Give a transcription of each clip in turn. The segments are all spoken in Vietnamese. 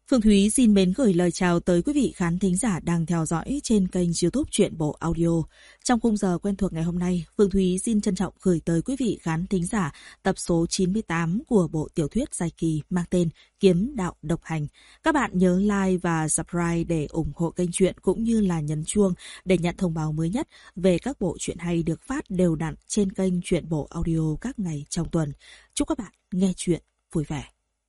Phương Thúy xin mến gửi lời chào tới quý vị khán thính giả đang theo dõi trên kênh YouTube Truyện Bộ Audio. Trong khung giờ quen thuộc ngày hôm nay, Phương Thúy xin trân trọng gửi tới quý vị khán thính giả tập số 98 của bộ tiểu thuyết dài kỳ mang tên Kiếm Đạo Độc Hành. Các bạn nhớ like và subscribe để ủng hộ kênh truyện cũng như là nhấn chuông để nhận thông báo mới nhất về các bộ truyện hay được phát đều đặn trên kênh Truyện Bộ Audio các ngày trong tuần. Chúc các bạn nghe truyện vui vẻ.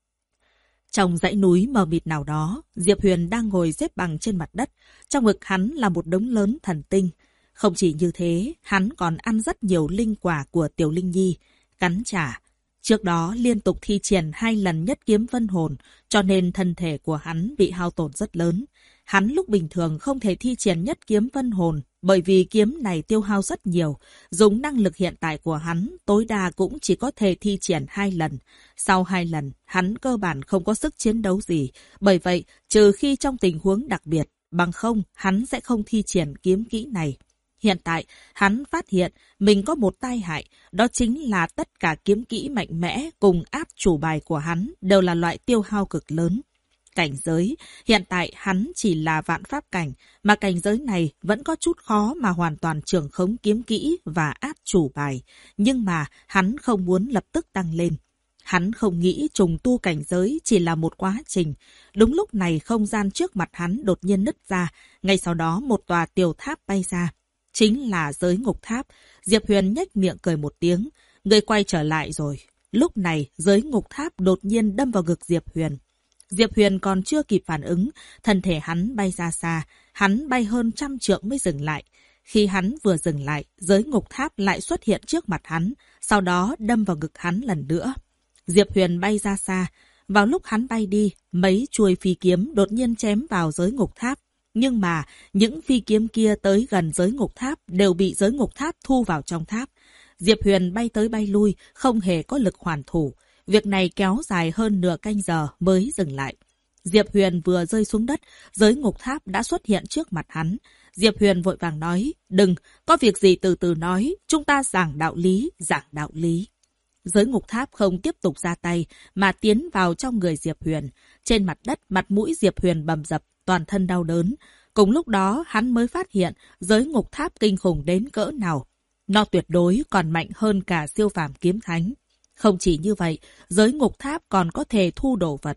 Trong dãy núi mờ mịt nào đó, Diệp Huyền đang ngồi xếp bằng trên mặt đất. Trong ngực hắn là một đống lớn thần tinh. Không chỉ như thế, hắn còn ăn rất nhiều linh quả của Tiểu Linh Nhi, cắn trả. Trước đó liên tục thi triển 2 lần nhất kiếm vân hồn, cho nên thân thể của hắn bị hao tổn rất lớn. Hắn lúc bình thường không thể thi triển nhất kiếm vân hồn, bởi vì kiếm này tiêu hao rất nhiều. Dùng năng lực hiện tại của hắn, tối đa cũng chỉ có thể thi triển 2 lần. Sau 2 lần, hắn cơ bản không có sức chiến đấu gì. Bởi vậy, trừ khi trong tình huống đặc biệt, bằng không, hắn sẽ không thi triển kiếm kỹ này. Hiện tại, hắn phát hiện mình có một tai hại, đó chính là tất cả kiếm kỹ mạnh mẽ cùng át chủ bài của hắn đều là loại tiêu hao cực lớn. Cảnh giới, hiện tại hắn chỉ là vạn pháp cảnh, mà cảnh giới này vẫn có chút khó mà hoàn toàn trưởng khống kiếm kỹ và át chủ bài. Nhưng mà hắn không muốn lập tức tăng lên. Hắn không nghĩ trùng tu cảnh giới chỉ là một quá trình. Đúng lúc này không gian trước mặt hắn đột nhiên nứt ra, ngay sau đó một tòa tiểu tháp bay ra. Chính là giới ngục tháp. Diệp Huyền nhếch miệng cười một tiếng. Người quay trở lại rồi. Lúc này giới ngục tháp đột nhiên đâm vào ngực Diệp Huyền. Diệp Huyền còn chưa kịp phản ứng, thân thể hắn bay ra xa, hắn bay hơn 100 trượng mới dừng lại. Khi hắn vừa dừng lại, giới ngục tháp lại xuất hiện trước mặt hắn, sau đó đâm vào ngực hắn lần nữa. Diệp Huyền bay ra xa, vào lúc hắn bay đi, mấy chuôi phi kiếm đột nhiên chém vào giới ngục tháp. Nhưng mà, những phi kiếm kia tới gần giới ngục tháp đều bị giới ngục tháp thu vào trong tháp. Diệp Huyền bay tới bay lui, không hề có lực hoàn thủ. Việc này kéo dài hơn nửa canh giờ mới dừng lại. Diệp Huyền vừa rơi xuống đất, giới ngục tháp đã xuất hiện trước mặt hắn. Diệp Huyền vội vàng nói, đừng, có việc gì từ từ nói, chúng ta giảng đạo lý, giảng đạo lý. Giới ngục tháp không tiếp tục ra tay, mà tiến vào trong người Diệp Huyền. Trên mặt đất, mặt mũi Diệp Huyền bầm dập, toàn thân đau đớn. Cùng lúc đó, hắn mới phát hiện giới ngục tháp kinh khủng đến cỡ nào. Nó tuyệt đối còn mạnh hơn cả siêu phàm kiếm thánh. Không chỉ như vậy, giới ngục tháp còn có thể thu đồ vật.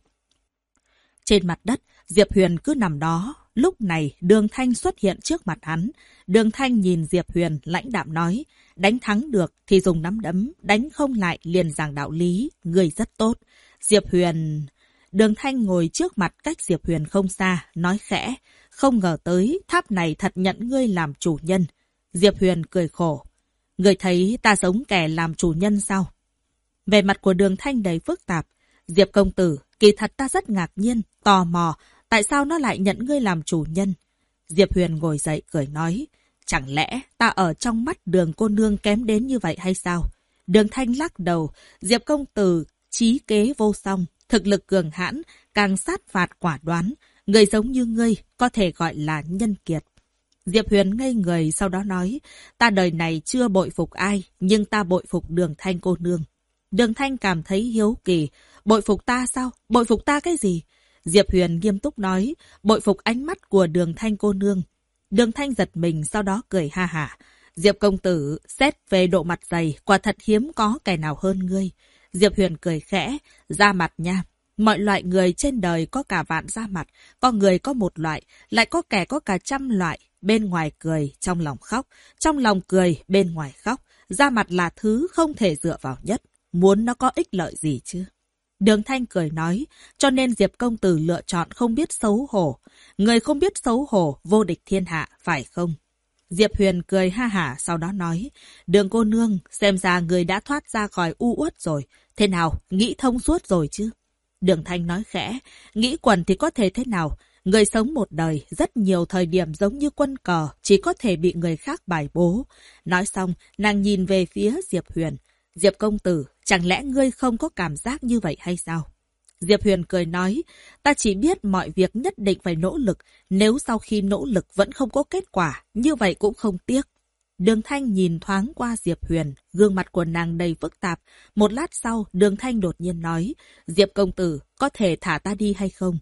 Trên mặt đất, Diệp Huyền cứ nằm đó. Lúc này, Đường Thanh xuất hiện trước mặt hắn. Đường Thanh nhìn Diệp Huyền lãnh đạm nói, đánh thắng được thì dùng nắm đấm, đánh không lại liền giảng đạo lý, người rất tốt. Diệp Huyền... Đường Thanh ngồi trước mặt cách Diệp Huyền không xa, nói khẽ, không ngờ tới tháp này thật nhận ngươi làm chủ nhân. Diệp Huyền cười khổ, ngươi thấy ta giống kẻ làm chủ nhân sao? Vẻ mặt của Đường Thanh đầy phức tạp. Diệp công tử, kỳ thật ta rất ngạc nhiên, tò mò, tại sao nó lại nhận ngươi làm chủ nhân? Diệp Huyền ngồi dậy cười nói, chẳng lẽ ta ở trong mắt Đường cô nương kém đến như vậy hay sao? Đường Thanh lắc đầu, Diệp công tử, trí kế vô song, thực lực cường hãn, càng sát phạt quả đoán, người giống như ngươi có thể gọi là nhân kiệt. Diệp Huyền ngây người sau đó nói, ta đời này chưa bội phục ai, nhưng ta bội phục Đường Thanh cô nương. Đường Thanh cảm thấy hiếu kỳ. Bội phục ta sao? Bội phục ta cái gì? Diệp Huyền nghiêm túc nói. Bội phục ánh mắt của Đường Thanh cô nương. Đường Thanh giật mình sau đó cười ha hả. Diệp công tử, xét về độ mặt dày, quả thật hiếm có kẻ nào hơn ngươi. Diệp Huyền cười khẽ. Da mặt nha. Mọi loại người trên đời có cả vạn da mặt. Có người có một loại, lại có kẻ có cả 100 loại. Bên ngoài cười, trong lòng khóc. Trong lòng cười, bên ngoài khóc. Da mặt là thứ không thể dựa vào nhất. Muốn nó có ích lợi gì chứ? Đường Thanh cười nói, cho nên Diệp công tử lựa chọn không biết xấu hổ. Người không biết xấu hổ, vô địch thiên hạ, phải không? Diệp Huyền cười ha hả sau đó nói, Đường cô nương, xem ra người đã thoát ra khỏi u uất rồi. Thế nào, nghĩ thông suốt rồi chứ? Đường Thanh nói khẽ, nghĩ quần thì có thể thế nào? Người sống một đời, rất nhiều thời điểm giống như quân cờ, chỉ có thể bị người khác bài bố. Nói xong, nàng nhìn về phía Diệp Huyền. Diệp công tử, chẳng lẽ ngươi không có cảm giác như vậy hay sao? Diệp Huyền cười nói, ta chỉ biết mọi việc nhất định phải nỗ lực, nếu sau khi nỗ lực vẫn không có kết quả, như vậy cũng không tiếc. Đường Thanh nhìn thoáng qua Diệp Huyền, gương mặt của nàng đầy phức tạp. Một lát sau, Đường Thanh đột nhiên nói, Diệp công tử, có thể thả ta đi hay không?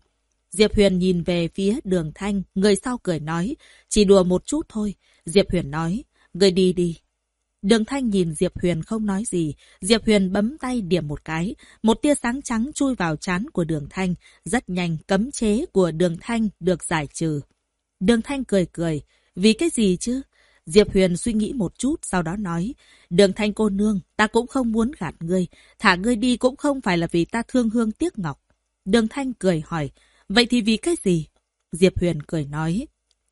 Diệp Huyền nhìn về phía Đường Thanh, người sau cười nói, chỉ đùa một chút thôi. Diệp Huyền nói, người đi đi. Đường Thanh nhìn Diệp Huyền không nói gì. Diệp Huyền bấm tay điểm một cái. Một tia sáng trắng chui vào trán của Đường Thanh. Rất nhanh, cấm chế của Đường Thanh được giải trừ. Đường Thanh cười cười. Vì cái gì chứ? Diệp Huyền suy nghĩ một chút, sau đó nói. Đường Thanh cô nương, ta cũng không muốn gạt ngươi. Thả ngươi đi cũng không phải là vì ta thương hương tiếc ngọc. Đường Thanh cười hỏi. Vậy thì vì cái gì? Diệp Huyền cười nói.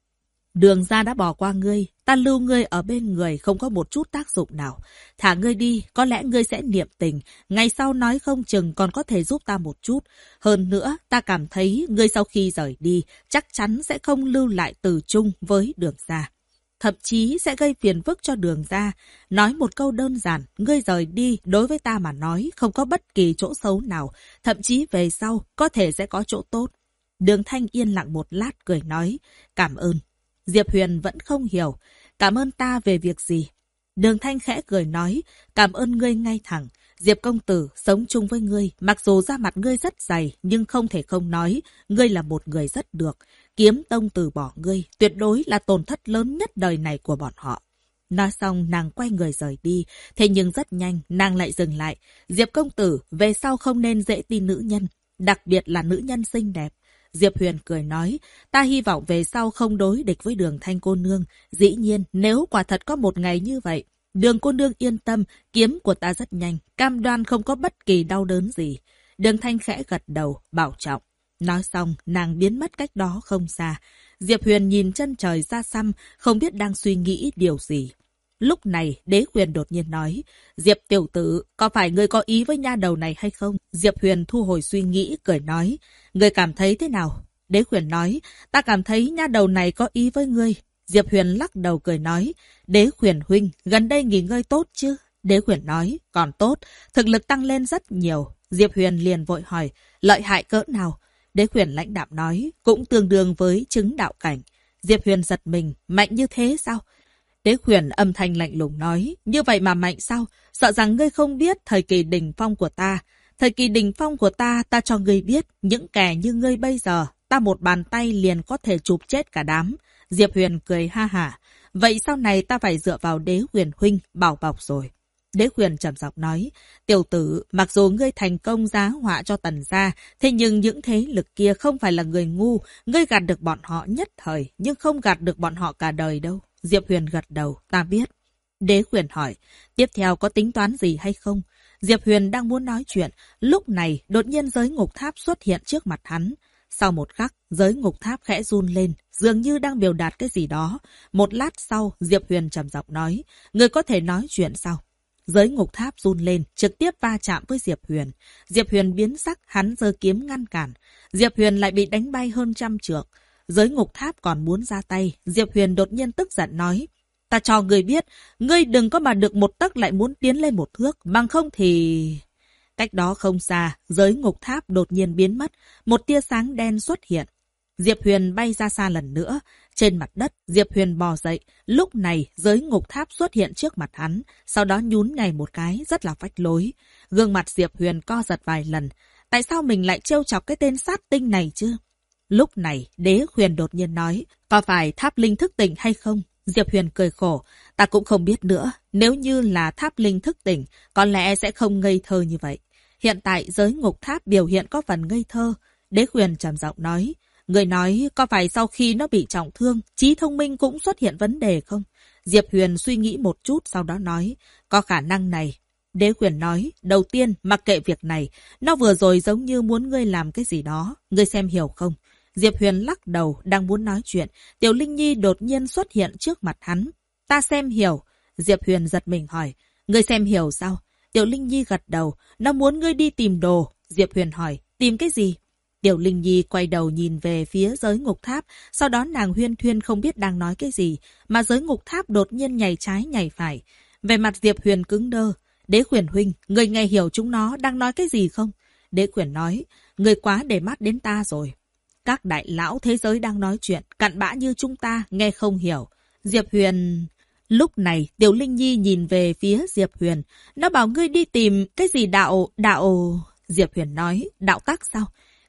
Đường gia đã bỏ qua ngươi, ta lưu ngươi ở bên người không có một chút tác dụng nào. Thả ngươi đi, có lẽ ngươi sẽ niệm tình, ngày sau nói không chừng còn có thể giúp ta một chút. Hơn nữa, ta cảm thấy ngươi sau khi rời đi, chắc chắn sẽ không lưu lại từ chung với Đường gia. Thậm chí sẽ gây phiền phức cho Đường gia. Nói một câu đơn giản, ngươi rời đi, đối với ta mà nói, không có bất kỳ chỗ xấu nào. Thậm chí về sau, có thể sẽ có chỗ tốt. Đường Thanh yên lặng một lát cười nói, cảm ơn. Diệp Huyền vẫn không hiểu. Cảm ơn ta về việc gì? Đường Thanh khẽ cười nói, cảm ơn ngươi ngay thẳng. Diệp công tử sống chung với ngươi, mặc dù da mặt ngươi rất dày, nhưng không thể không nói, ngươi là một người rất được. Kiếm tông từ bỏ ngươi, tuyệt đối là tổn thất lớn nhất đời này của bọn họ. Nói xong nàng quay người rời đi, thế nhưng rất nhanh nàng lại dừng lại. Diệp công tử, về sau không nên dễ tin nữ nhân, đặc biệt là nữ nhân xinh đẹp. Diệp Huyền cười nói, ta hy vọng về sau không đối địch với Đường Thanh cô nương. Dĩ nhiên, nếu quả thật có một ngày như vậy, Đường cô nương yên tâm, kiếm của ta rất nhanh, cam đoan không có bất kỳ đau đớn gì. Đường Thanh khẽ gật đầu, bảo trọng. Nói xong, nàng biến mất cách đó không xa. Diệp Huyền nhìn chân trời xa xăm, không biết đang suy nghĩ điều gì. Lúc này, Đế Huyền đột nhiên nói, Diệp tiểu tử, có phải ngươi có ý với nha đầu này hay không? Diệp Huyền thu hồi suy nghĩ, cười nói, ngươi cảm thấy thế nào? Đế Huyền nói, ta cảm thấy nha đầu này có ý với ngươi. Diệp Huyền lắc đầu cười nói, Đế Huyền huynh, gần đây nghỉ ngơi tốt chứ? Đế Huyền nói, còn tốt, thực lực tăng lên rất nhiều. Diệp Huyền liền vội hỏi, lợi hại cỡ nào? Đế Huyền lãnh đạm nói, cũng tương đương với chứng đạo cảnh. Diệp Huyền giật mình, mạnh như thế sao? Đế Huyền âm thanh lạnh lùng nói, như vậy mà mạnh sao? Sợ rằng ngươi không biết thời kỳ đỉnh phong của ta. Thời kỳ đỉnh phong của ta cho ngươi biết, những kẻ như ngươi bây giờ, ta một bàn tay liền có thể chụp chết cả đám. Diệp Huyền cười ha hả. Vậy sau này ta phải dựa vào Đế Huyền huynh bảo bọc rồi. Đế Huyền trầm giọng nói, tiểu tử, mặc dù ngươi thành công giá họa cho Tần gia, thế nhưng những thế lực kia không phải là người ngu, ngươi gạt được bọn họ nhất thời, nhưng không gạt được bọn họ cả đời đâu. Diệp Huyền gật đầu, ta biết. Đế Huyền hỏi, tiếp theo có tính toán gì hay không? Diệp Huyền đang muốn nói chuyện, lúc này đột nhiên giới ngục tháp xuất hiện trước mặt hắn. Sau một khắc, giới ngục tháp khẽ run lên, dường như đang biểu đạt cái gì đó. Một lát sau, Diệp Huyền trầm giọng nói, người có thể nói chuyện sao? Giới ngục tháp run lên, trực tiếp va chạm với Diệp Huyền. Diệp Huyền biến sắc, hắn giơ kiếm ngăn cản. Diệp Huyền lại bị đánh bay hơn 100 trượng. Giới ngục tháp còn muốn ra tay, Diệp Huyền đột nhiên tức giận nói, ta cho ngươi biết, ngươi đừng có mà được một tấc lại muốn tiến lên một thước, bằng không thì... Cách đó không xa, giới ngục tháp đột nhiên biến mất, một tia sáng đen xuất hiện. Diệp Huyền bay ra xa lần nữa. Trên mặt đất, Diệp Huyền bò dậy. Lúc này, giới ngục tháp xuất hiện trước mặt hắn. Sau đó nhún nhảy một cái, rất là phách lối. Gương mặt Diệp Huyền co giật vài lần. Tại sao mình lại trêu chọc cái tên sát tinh này chứ? Lúc này, Đế Huyền đột nhiên nói, có phải tháp linh thức tỉnh hay không? Diệp Huyền cười khổ, ta cũng không biết nữa. Nếu như là tháp linh thức tỉnh, có lẽ sẽ không ngây thơ như vậy. Hiện tại giới ngục tháp biểu hiện có phần ngây thơ. Đế Huyền trầm giọng nói, người nói có phải sau khi nó bị trọng thương, trí thông minh cũng xuất hiện vấn đề không? Diệp Huyền suy nghĩ một chút sau đó nói, có khả năng này. Đế Huyền nói, đầu tiên mặc kệ việc này, nó vừa rồi giống như muốn ngươi làm cái gì đó, ngươi xem hiểu không? Diệp Huyền lắc đầu, đang muốn nói chuyện, Tiểu Linh Nhi đột nhiên xuất hiện trước mặt hắn. Ta xem hiểu. Diệp Huyền giật mình hỏi, ngươi xem hiểu sao? Tiểu Linh Nhi gật đầu, nó muốn ngươi đi tìm đồ. Diệp Huyền hỏi, tìm cái gì? Tiểu Linh Nhi quay đầu nhìn về phía giới ngục tháp, sau đó nàng huyên thuyên không biết đang nói cái gì, mà giới ngục tháp đột nhiên nhảy trái nhảy phải. Về mặt Diệp Huyền cứng đơ. Đế Huyền huynh, người nghe hiểu chúng nó đang nói cái gì không? Đế Huyền nói, người quá để mắt đến ta rồi. Các đại lão thế giới đang nói chuyện, cặn bã như chúng ta, nghe không hiểu. Diệp Huyền... Lúc này, Tiểu Linh Nhi nhìn về phía Diệp Huyền. Nó bảo ngươi đi tìm cái gì đạo... Diệp Huyền nói, đạo tắc sao?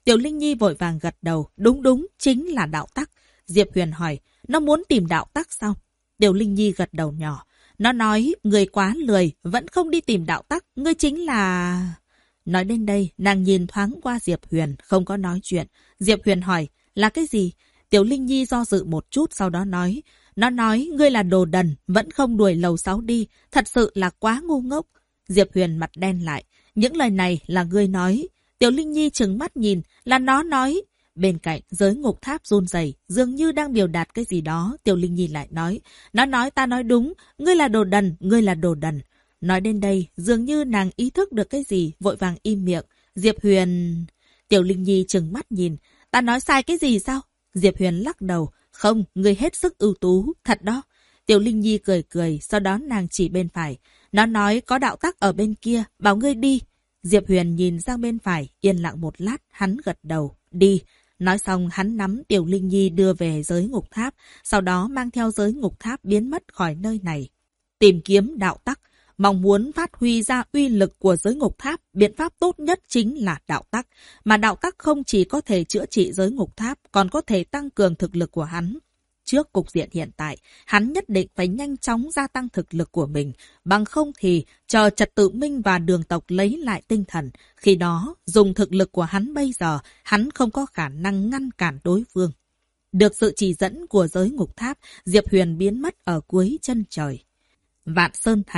Tiểu Linh Nhi vội vàng gật đầu. Đúng đúng, chính là đạo tắc. Diệp Huyền hỏi, nó muốn tìm đạo tắc sao? Tiểu Linh Nhi gật đầu nhỏ. Nó nói, người quá lười, vẫn không đi tìm đạo tắc, ngươi chính là... Nói đến đây, nàng nhìn thoáng qua Diệp Huyền, không có nói chuyện. Diệp Huyền hỏi, là cái gì? Tiểu Linh Nhi do dự một chút, sau đó nói. Nó nói, ngươi là đồ đần, vẫn không đuổi lầu 6 đi, thật sự là quá ngu ngốc. Diệp Huyền mặt đen lại. Những lời này là ngươi nói. Tiểu Linh Nhi trừng mắt nhìn, là nó nói. Bên cạnh, giới ngục tháp run rẩy, dường như đang biểu đạt cái gì đó. Tiểu Linh Nhi lại nói, nó nói ta nói đúng, ngươi là đồ đần, ngươi là đồ đần. Nói đến đây, dường như nàng ý thức được cái gì, vội vàng im miệng. Diệp Huyền... Tiểu Linh Nhi trừng mắt nhìn, ta nói sai cái gì sao? Diệp Huyền lắc đầu, không, ngươi hết sức ưu tú, thật đó. Tiểu Linh Nhi cười cười, sau đó nàng chỉ bên phải. Nó nói có đạo tắc ở bên kia, bảo ngươi đi. Diệp Huyền nhìn sang bên phải, yên lặng một lát, hắn gật đầu, đi. Nói xong hắn nắm Tiểu Linh Nhi đưa về giới ngục tháp, sau đó mang theo giới ngục tháp biến mất khỏi nơi này. Tìm kiếm đạo tắc, mong muốn phát huy ra uy lực của giới ngục tháp, biện pháp tốt nhất chính là đạo tắc. Mà đạo tắc không chỉ có thể chữa trị giới ngục tháp, còn có thể tăng cường thực lực của hắn. Trước cục diện hiện tại, hắn nhất định phải nhanh chóng gia tăng thực lực của mình, bằng không thì chờ Trật Tự Minh và Đường tộc lấy lại tinh thần. Khi đó, dùng thực lực của hắn bây giờ, hắn không có khả năng ngăn cản đối phương. Được sự chỉ dẫn của giới ngục tháp, Diệp Huyền biến mất ở cuối chân trời. Vạn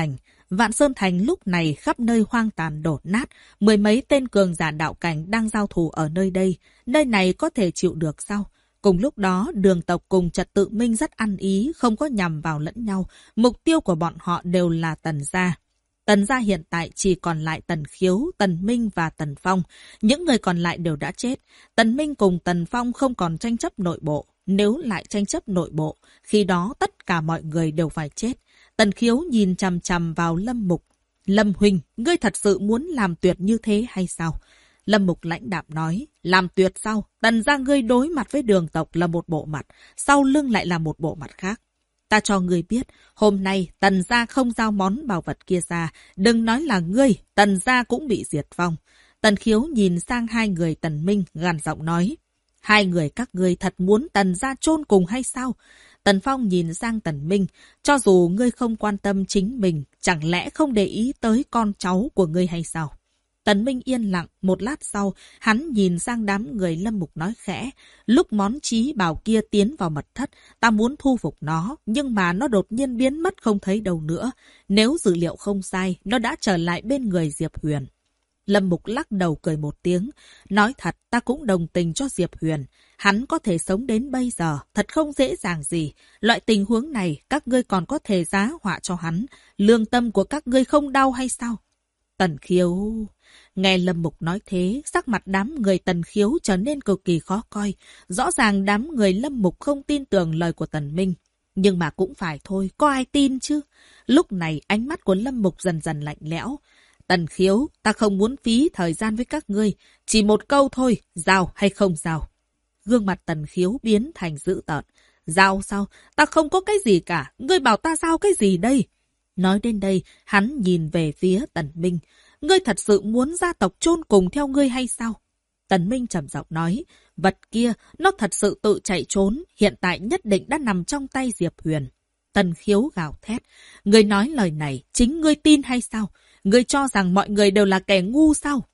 Sơn Thành lúc này khắp nơi hoang tàn đổ nát, mười mấy tên cường giả đạo cảnh đang giao thủ ở nơi đây. Nơi này có thể chịu được sao? Cùng lúc đó, Đường tộc cùng Trật Tự Minh rất ăn ý, không có nhằm vào lẫn nhau. Mục tiêu của bọn họ đều là Tần gia. Tần gia hiện tại chỉ còn lại Tần Khiếu, Tần Minh và Tần Phong. Những người còn lại đều đã chết. Tần Minh cùng Tần Phong không còn tranh chấp nội bộ. Nếu lại tranh chấp nội bộ, khi đó tất cả mọi người đều phải chết. Tần Khiếu nhìn chằm chằm vào Lâm Mục. Lâm huynh, ngươi thật sự muốn làm tuyệt như thế hay sao? Lâm Mục lãnh đạm nói, làm tuyệt sao? Tần gia ngươi đối mặt với Đường tộc là một bộ mặt, sau lưng lại là một bộ mặt khác. Ta cho ngươi biết, hôm nay Tần gia không giao món bảo vật kia ra, đừng nói là ngươi, Tần gia cũng bị diệt vong. Tần Khiếu nhìn sang hai người Tần Minh, gằn giọng nói, hai người các ngươi thật muốn Tần gia chôn cùng hay sao? Tần Phong nhìn sang Tần Minh, cho dù ngươi không quan tâm chính mình, chẳng lẽ không để ý tới con cháu của ngươi hay sao? Tần Minh yên lặng, một lát sau, hắn nhìn sang đám người Lâm Mục nói khẽ. Lúc món chí bảo kia tiến vào mật thất, ta muốn thu phục nó, nhưng mà nó đột nhiên biến mất không thấy đâu nữa. Nếu dữ liệu không sai, nó đã trở lại bên người Diệp Huyền. Lâm Mục lắc đầu cười một tiếng. Nói thật, ta cũng đồng tình cho Diệp Huyền. Hắn có thể sống đến bây giờ, thật không dễ dàng gì. Loại tình huống này, các ngươi còn có thể giá họa cho hắn. Lương tâm của các ngươi không đau hay sao? Tần Khiếu... Nghe Lâm Mục nói thế, sắc mặt đám người Tần Khiếu trở nên cực kỳ khó coi. Rõ ràng đám người Lâm Mục không tin tưởng lời của Tần Minh. Nhưng mà cũng phải thôi, có ai tin chứ? Lúc này ánh mắt của Lâm Mục dần dần lạnh lẽo. Tần Khiếu, ta không muốn phí thời gian với các ngươi. Chỉ một câu thôi, giao hay không giao? Gương mặt Tần Khiếu biến thành dữ tợn. Giao sao? Ta không có cái gì cả. Ngươi bảo ta giao cái gì đây? Nói đến đây, hắn nhìn về phía Tần Minh. Ngươi thật sự muốn gia tộc chôn cùng theo ngươi hay sao? Tần Minh trầm giọng nói, vật kia, nó thật sự tự chạy trốn, hiện tại nhất định đã nằm trong tay Diệp Huyền. Tần Khiếu gào thét, ngươi nói lời này, chính ngươi tin hay sao? Ngươi cho rằng mọi người đều là kẻ ngu sao?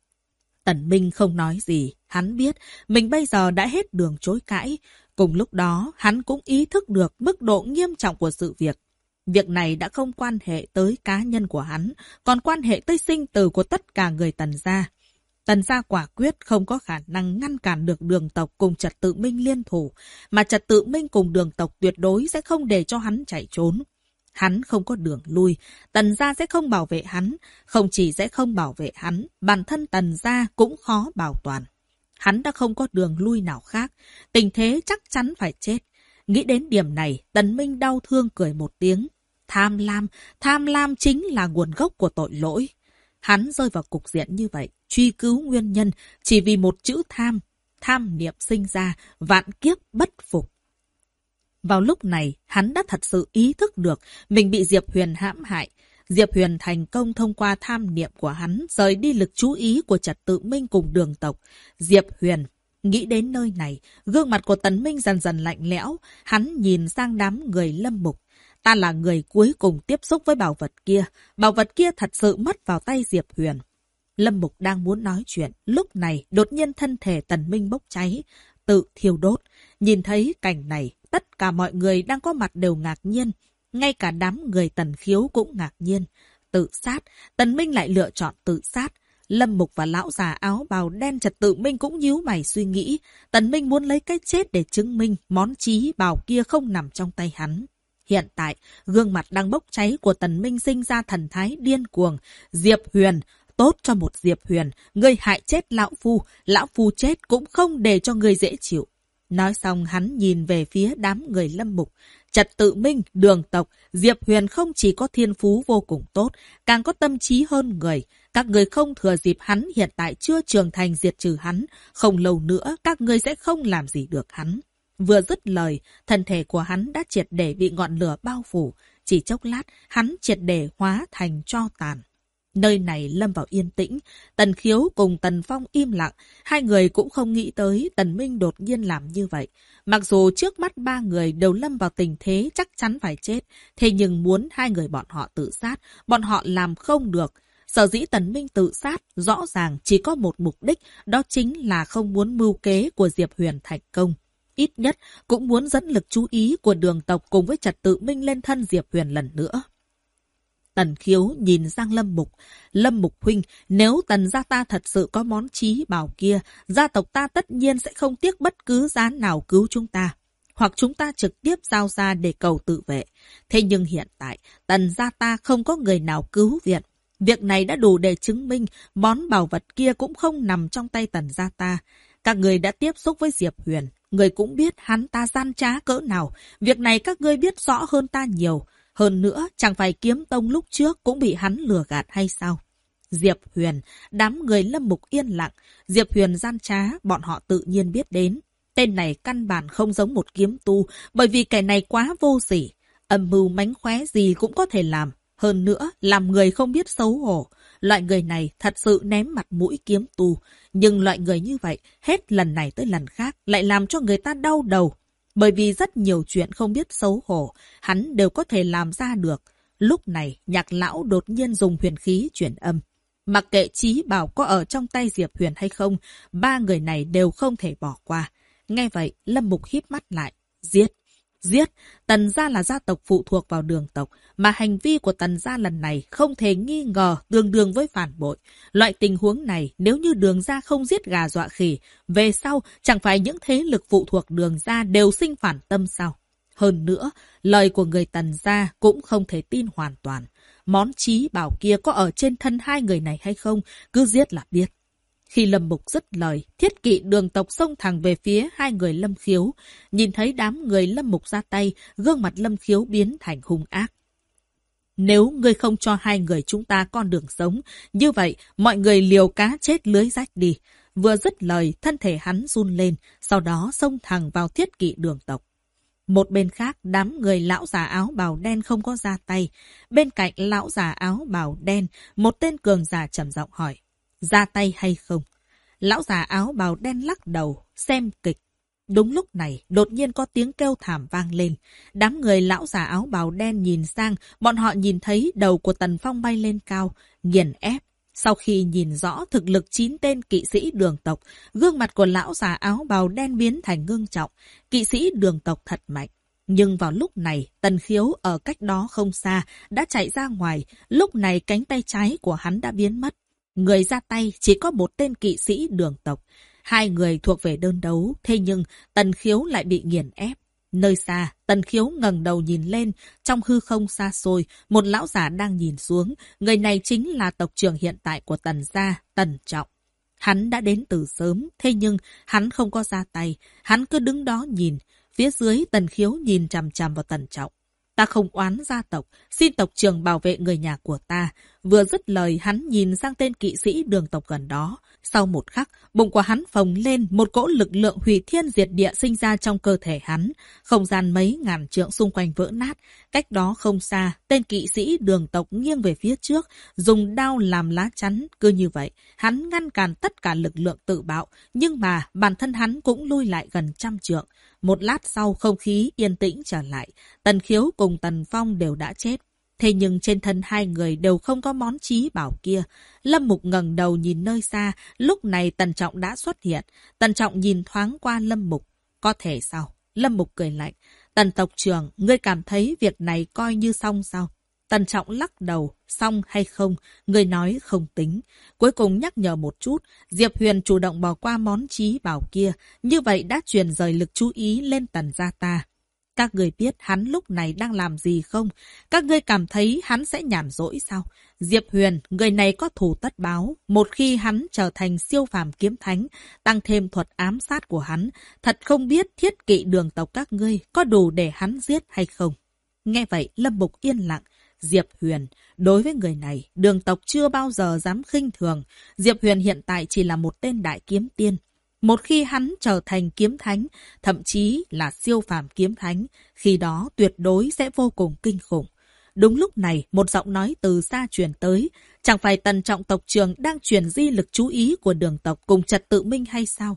Tần Minh không nói gì, hắn biết mình bây giờ đã hết đường chối cãi. Cùng lúc đó, hắn cũng ý thức được mức độ nghiêm trọng của sự việc. Việc này đã không quan hệ tới cá nhân của hắn, còn quan hệ tới sinh tử của tất cả người Tần gia. Tần gia quả quyết không có khả năng ngăn cản được Đường tộc cùng Trật Tự Minh liên thủ, mà Trật Tự Minh cùng Đường tộc tuyệt đối sẽ không để cho hắn chạy trốn. Hắn không có đường lui, Tần gia sẽ không bảo vệ hắn, không chỉ sẽ không bảo vệ hắn, bản thân Tần gia cũng khó bảo toàn. Hắn đã không có đường lui nào khác, tình thế chắc chắn phải chết. Nghĩ đến điểm này, Tần Minh đau thương cười một tiếng. Tham lam chính là nguồn gốc của tội lỗi. Hắn rơi vào cục diện như vậy, truy cứu nguyên nhân chỉ vì một chữ tham. Tham niệm sinh ra, vạn kiếp bất phục. Vào lúc này, hắn đã thật sự ý thức được mình bị Diệp Huyền hãm hại. Diệp Huyền thành công thông qua tham niệm của hắn, rời đi lực chú ý của Trật Tự Minh cùng Đường tộc. Diệp Huyền nghĩ đến nơi này, gương mặt của Tần Minh dần dần lạnh lẽo, hắn nhìn sang đám người Lâm Mục. Ta là người cuối cùng tiếp xúc với bảo vật kia thật sự mất vào tay Diệp Huyền. Lâm Mục đang muốn nói chuyện, lúc này đột nhiên thân thể Tần Minh bốc cháy, tự thiêu đốt. Nhìn thấy cảnh này, tất cả mọi người đang có mặt đều ngạc nhiên, ngay cả đám người Tần Khiếu cũng ngạc nhiên. Tự sát, Tần Minh lại lựa chọn tự sát. Lâm Mục và lão già áo bào đen Trật Tự Minh cũng nhíu mày suy nghĩ. Tần Minh muốn lấy cái chết để chứng minh món chí bảo kia không nằm trong tay hắn. Hiện tại, gương mặt đang bốc cháy của Tần Minh sinh ra thần thái điên cuồng. Diệp Huyền, tốt cho một Diệp Huyền, ngươi hại chết lão phu chết cũng không để cho ngươi dễ chịu. Nói xong hắn nhìn về phía đám người Lâm Mục. Trật Tự Minh, Đường tộc, Diệp Huyền không chỉ có thiên phú vô cùng tốt, càng có tâm trí hơn người. Các người không thừa dịp hắn hiện tại chưa trưởng thành diệt trừ hắn. Không lâu nữa, các người sẽ không làm gì được hắn. Vừa dứt lời, thân thể của hắn đã triệt để bị ngọn lửa bao phủ. Chỉ chốc lát, hắn triệt để hóa thành tro tàn. Nơi này lâm vào yên tĩnh. Tần Khiếu cùng Tần Phong im lặng. Hai người cũng không nghĩ tới Tần Minh đột nhiên làm như vậy. Mặc dù trước mắt ba người đều lâm vào tình thế chắc chắn phải chết, thế nhưng muốn hai người bọn họ tự sát, bọn họ làm không được. Sở dĩ Tần Minh tự sát, rõ ràng chỉ có một mục đích, đó chính là không muốn mưu kế của Diệp Huyền thành công. Ít nhất cũng muốn dẫn lực chú ý của Đường tộc cùng với Trật Tự Minh lên thân Diệp Huyền lần nữa. Tần Khiếu nhìn sang Lâm Mục. Lâm Mục huynh, nếu Tần gia ta thật sự có món chí bảo kia, gia tộc ta tất nhiên sẽ không tiếc bất cứ giá nào cứu chúng ta. Hoặc chúng ta trực tiếp giao ra để cầu tự vệ. Thế nhưng hiện tại, Tần gia ta không có người nào cứu viện. Việc này đã đủ để chứng minh món bảo vật kia cũng không nằm trong tay Tần gia ta. Các người đã tiếp xúc với Diệp Huyền. Người cũng biết hắn ta gian trá cỡ nào. Việc này các ngươi biết rõ hơn ta nhiều. Hơn nữa, chẳng phải Kiếm Tông lúc trước cũng bị hắn lừa gạt hay sao? Diệp Huyền, đám người Lâm Mục yên lặng. Diệp Huyền gian trá, bọn họ tự nhiên biết đến. Tên này căn bản không giống một kiếm tu, bởi vì kẻ này quá vô sỉ. Âm mưu mánh khóe gì cũng có thể làm. Hơn nữa, làm người không biết xấu hổ. Loại người này thật sự ném mặt mũi kiếm tu. Nhưng loại người như vậy, hết lần này tới lần khác, lại làm cho người ta đau đầu. Bởi vì rất nhiều chuyện không biết xấu hổ, hắn đều có thể làm ra được. Lúc này, Nhạc lão đột nhiên dùng huyền khí chuyển âm. Mặc kệ chí bảo có ở trong tay Diệp Huyền hay không, ba người này đều không thể bỏ qua. Nghe vậy, Lâm Mục híp mắt lại. Giết! Giết! Tần gia là gia tộc phụ thuộc vào Đường tộc, mà hành vi của Tần gia lần này không thể nghi ngờ tương đương với phản bội. Loại tình huống này, nếu như Đường gia không giết gà dọa khỉ, về sau chẳng phải những thế lực phụ thuộc Đường gia đều sinh phản tâm sao? Hơn nữa, lời của người Tần gia cũng không thể tin hoàn toàn. Món chí bảo kia có ở trên thân hai người này hay không, cứ giết là biết. Khi Lâm Mục dứt lời, Thiết Kỵ Đường tộc xông thẳng về phía hai người Lâm Khiếu. Nhìn thấy đám người Lâm Mục ra tay, gương mặt Lâm Khiếu biến thành hung ác. Nếu ngươi không cho hai người chúng ta con đường sống, như vậy mọi người liều cá chết lưới rách đi. Vừa dứt lời, thân thể hắn run lên, sau đó xông thẳng vào Thiết Kỵ Đường tộc. Một bên khác, đám người lão già áo bào đen không có ra tay. Bên cạnh lão già áo bào đen, một tên cường giả trầm giọng hỏi. Ra tay hay không? Lão già áo bào đen lắc đầu, xem kịch. Đúng lúc này, đột nhiên có tiếng kêu thảm vang lên. Đám người lão già áo bào đen nhìn sang, bọn họ nhìn thấy đầu của Tần Phong bay lên cao, nghiền ép. Sau khi nhìn rõ thực lực 9 tên kỵ sĩ Đường tộc, gương mặt của lão già áo bào đen biến thành ngưng trọng. Kỵ sĩ Đường tộc thật mạnh. Nhưng vào lúc này, Tần Khiếu ở cách đó không xa, đã chạy ra ngoài. Lúc này cánh tay trái của hắn đã biến mất. Người ra tay chỉ có một tên kỵ sĩ Đường tộc. Hai người thuộc về đơn đấu, thế nhưng Tần Khiếu lại bị nghiền ép. Nơi xa, Tần Khiếu ngẩng đầu nhìn lên, trong hư không xa xôi, một lão giả đang nhìn xuống. Người này chính là tộc trưởng hiện tại của Tần gia, Tần Trọng. Hắn đã đến từ sớm, thế nhưng hắn không có ra tay, hắn cứ đứng đó nhìn. Phía dưới Tần Khiếu nhìn chằm chằm vào Tần Trọng. Ta không oán gia tộc, xin tộc trưởng bảo vệ người nhà của ta. Vừa dứt lời, hắn nhìn sang tên kỵ sĩ đường tộc gần đó. Sau một khắc, bụng của hắn phồng lên, một cỗ lực lượng hủy thiên diệt địa sinh ra trong cơ thể hắn. Không gian mấy ngàn trượng xung quanh vỡ nát. Cách đó không xa, tên kỵ sĩ đường tộc nghiêng về phía trước, dùng đao làm lá chắn. Cứ như vậy, hắn ngăn cản tất cả lực lượng tự bạo, nhưng mà bản thân hắn cũng lui lại gần 100 trượng. Một lát sau, không khí yên tĩnh trở lại. Tần Khiếu cùng Tần Phong đều đã chết. Thế nhưng trên thân hai người đều không có món chí bảo kia. Lâm Mục ngẩng đầu nhìn nơi xa, lúc này Tần Trọng đã xuất hiện. Tần Trọng nhìn thoáng qua Lâm Mục. Có thể sao? Lâm Mục cười lạnh. Tần tộc trưởng, ngươi cảm thấy việc này coi như xong sao? Tần Trọng lắc đầu, xong hay không, người nói không tính. Cuối cùng nhắc nhở một chút, Diệp Huyền chủ động bỏ qua món chí bảo kia, như vậy đã truyền rời lực chú ý lên Tần gia ta. Các người biết hắn lúc này đang làm gì không? Các ngươi cảm thấy hắn sẽ nhàn rỗi sao? Diệp Huyền, người này có thù tất báo. Một khi hắn trở thành siêu phàm kiếm thánh, tăng thêm thuật ám sát của hắn, thật không biết thiết kỵ đường tộc các ngươi có đủ để hắn giết hay không. Nghe vậy, Lâm Mục yên lặng. Diệp Huyền, đối với người này, đường tộc chưa bao giờ dám khinh thường. Diệp Huyền hiện tại chỉ là một tên đại kiếm tiên. Một khi hắn trở thành kiếm thánh, thậm chí là siêu phàm kiếm thánh, khi đó tuyệt đối sẽ vô cùng kinh khủng. Đúng lúc này, một giọng nói từ xa truyền tới. Chẳng phải Tần Trọng tộc trưởng đang truyền di lực chú ý của đường tộc cùng trật tự minh hay sao?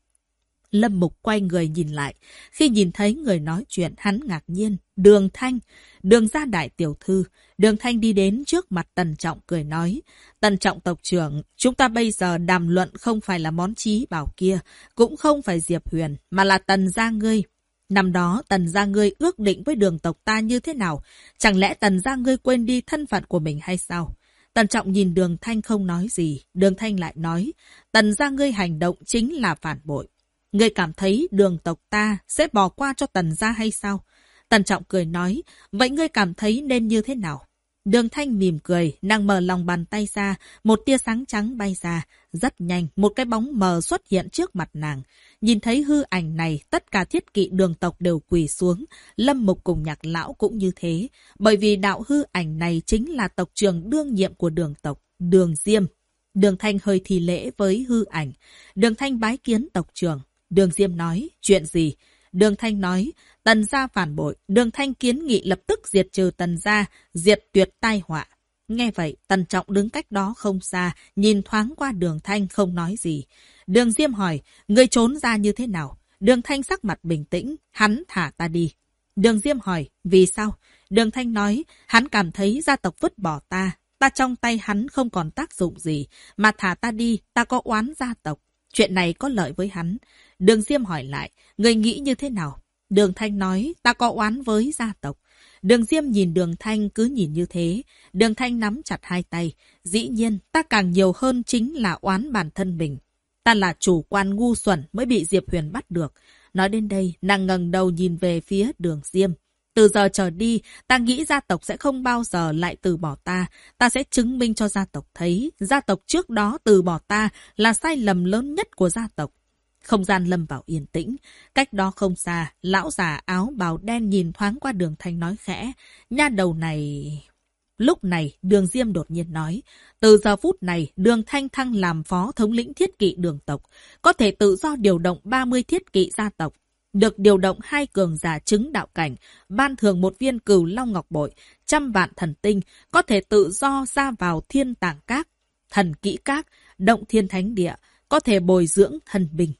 Lâm Mục quay người nhìn lại. Khi nhìn thấy người nói chuyện, hắn ngạc nhiên. Đường Thanh, Đường gia đại tiểu thư. Đường Thanh đi đến trước mặt Tần Trọng cười nói. Tần Trọng tộc trưởng, chúng ta bây giờ đàm luận không phải là món chí bảo kia, cũng không phải Diệp Huyền, mà là Tần gia ngươi. Năm đó Tần gia ngươi ước định với đường tộc ta như thế nào? Chẳng lẽ Tần gia ngươi quên đi thân phận của mình hay sao? Tần Trọng nhìn Đường Thanh không nói gì. Đường Thanh lại nói. Tần gia ngươi hành động chính là phản bội. Ngươi cảm thấy đường tộc ta sẽ bỏ qua cho Tần gia hay sao? Tần Trọng cười nói, vậy ngươi cảm thấy nên như thế nào? Đường Thanh mỉm cười, nàng mở lòng bàn tay ra, một tia sáng trắng bay ra. Rất nhanh, một cái bóng mờ xuất hiện trước mặt nàng. Nhìn thấy hư ảnh này, tất cả thiết kỵ đường tộc đều quỳ xuống. Lâm Mục cùng Nhạc Lão cũng như thế. Bởi vì đạo hư ảnh này chính là tộc trưởng đương nhiệm của đường tộc, Đường Diêm. Đường Thanh hơi thi lễ với hư ảnh. Đường Thanh bái kiến tộc trưởng. Đường Diêm nói, chuyện gì? Đường Thanh nói, Tần gia phản bội. Đường Thanh kiến nghị lập tức diệt trừ Tần gia, diệt tuyệt tai họa. Nghe vậy, Tần Trọng đứng cách đó không xa, nhìn thoáng qua Đường Thanh không nói gì. Đường Diêm hỏi, ngươi trốn ra như thế nào? Đường Thanh sắc mặt bình tĩnh, hắn thả ta đi. Đường Diêm hỏi, vì sao? Đường Thanh nói, hắn cảm thấy gia tộc vứt bỏ ta. Ta trong tay hắn không còn tác dụng gì, mà thả ta đi, ta có oán gia tộc. Chuyện này có lợi với hắn. Đường Diêm hỏi lại, người nghĩ như thế nào? Đường Thanh nói, ta có oán với gia tộc. Đường Diêm nhìn Đường Thanh cứ nhìn như thế. Đường Thanh nắm chặt hai tay. Dĩ nhiên, ta càng nhiều hơn chính là oán bản thân mình. Ta là chủ quan ngu xuẩn mới bị Diệp Huyền bắt được. Nói đến đây, nàng ngẩng đầu nhìn về phía Đường Diêm. Từ giờ trở đi, ta nghĩ gia tộc sẽ không bao giờ lại từ bỏ ta. Ta sẽ chứng minh cho gia tộc thấy, gia tộc trước đó từ bỏ ta là sai lầm lớn nhất của gia tộc. Không gian lâm vào yên tĩnh. Cách đó không xa, lão già áo bào đen nhìn thoáng qua Đường Thanh nói khẽ. Nha đầu này... Lúc này, Đường Diêm đột nhiên nói. Từ giờ phút này, Đường Thanh thăng làm phó thống lĩnh thiết kỵ đường tộc. Có thể tự do điều động 30 thiết kỵ gia tộc. Được điều động 2 cường giả chứng đạo cảnh, ban thưởng 1 viên cửu long ngọc bội, 100 vạn thần tinh, có thể tự do ra vào thiên tàng các, thần kỹ các, động thiên thánh địa, có thể bồi dưỡng thần binh.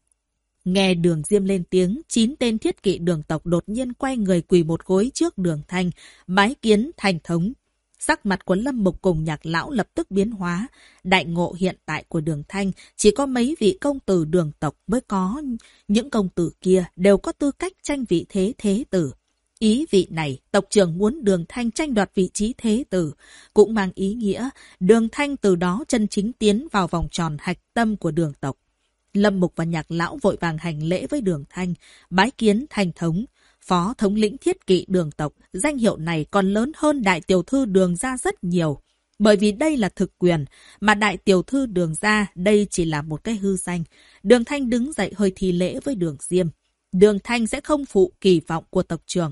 Nghe Đường Diêm lên tiếng, 9 tên thiết kỵ đường tộc đột nhiên quay người quỳ một gối trước Đường Thanh, bái kiến thành thống. Sắc mặt của Lâm Mục cùng Nhạc Lão lập tức biến hóa. Đại ngộ hiện tại của Đường Thanh chỉ có mấy vị công tử đường tộc mới có. Những công tử kia đều có tư cách tranh vị thế tử. Ý vị này, tộc trưởng muốn Đường Thanh tranh đoạt vị trí thế tử. Cũng mang ý nghĩa, Đường Thanh từ đó chân chính tiến vào vòng tròn hạch tâm của đường tộc. Lâm Mục và Nhạc Lão vội vàng hành lễ với Đường Thanh, bái kiến thành thống. Phó thống lĩnh thiết kỵ đường tộc, danh hiệu này còn lớn hơn đại tiểu thư Đường gia rất nhiều. Bởi vì đây là thực quyền, mà đại tiểu thư Đường gia đây chỉ là một cái hư danh. Đường Thanh đứng dậy hơi thi lễ với Đường Diêm. Đường Thanh sẽ không phụ kỳ vọng của tộc trưởng.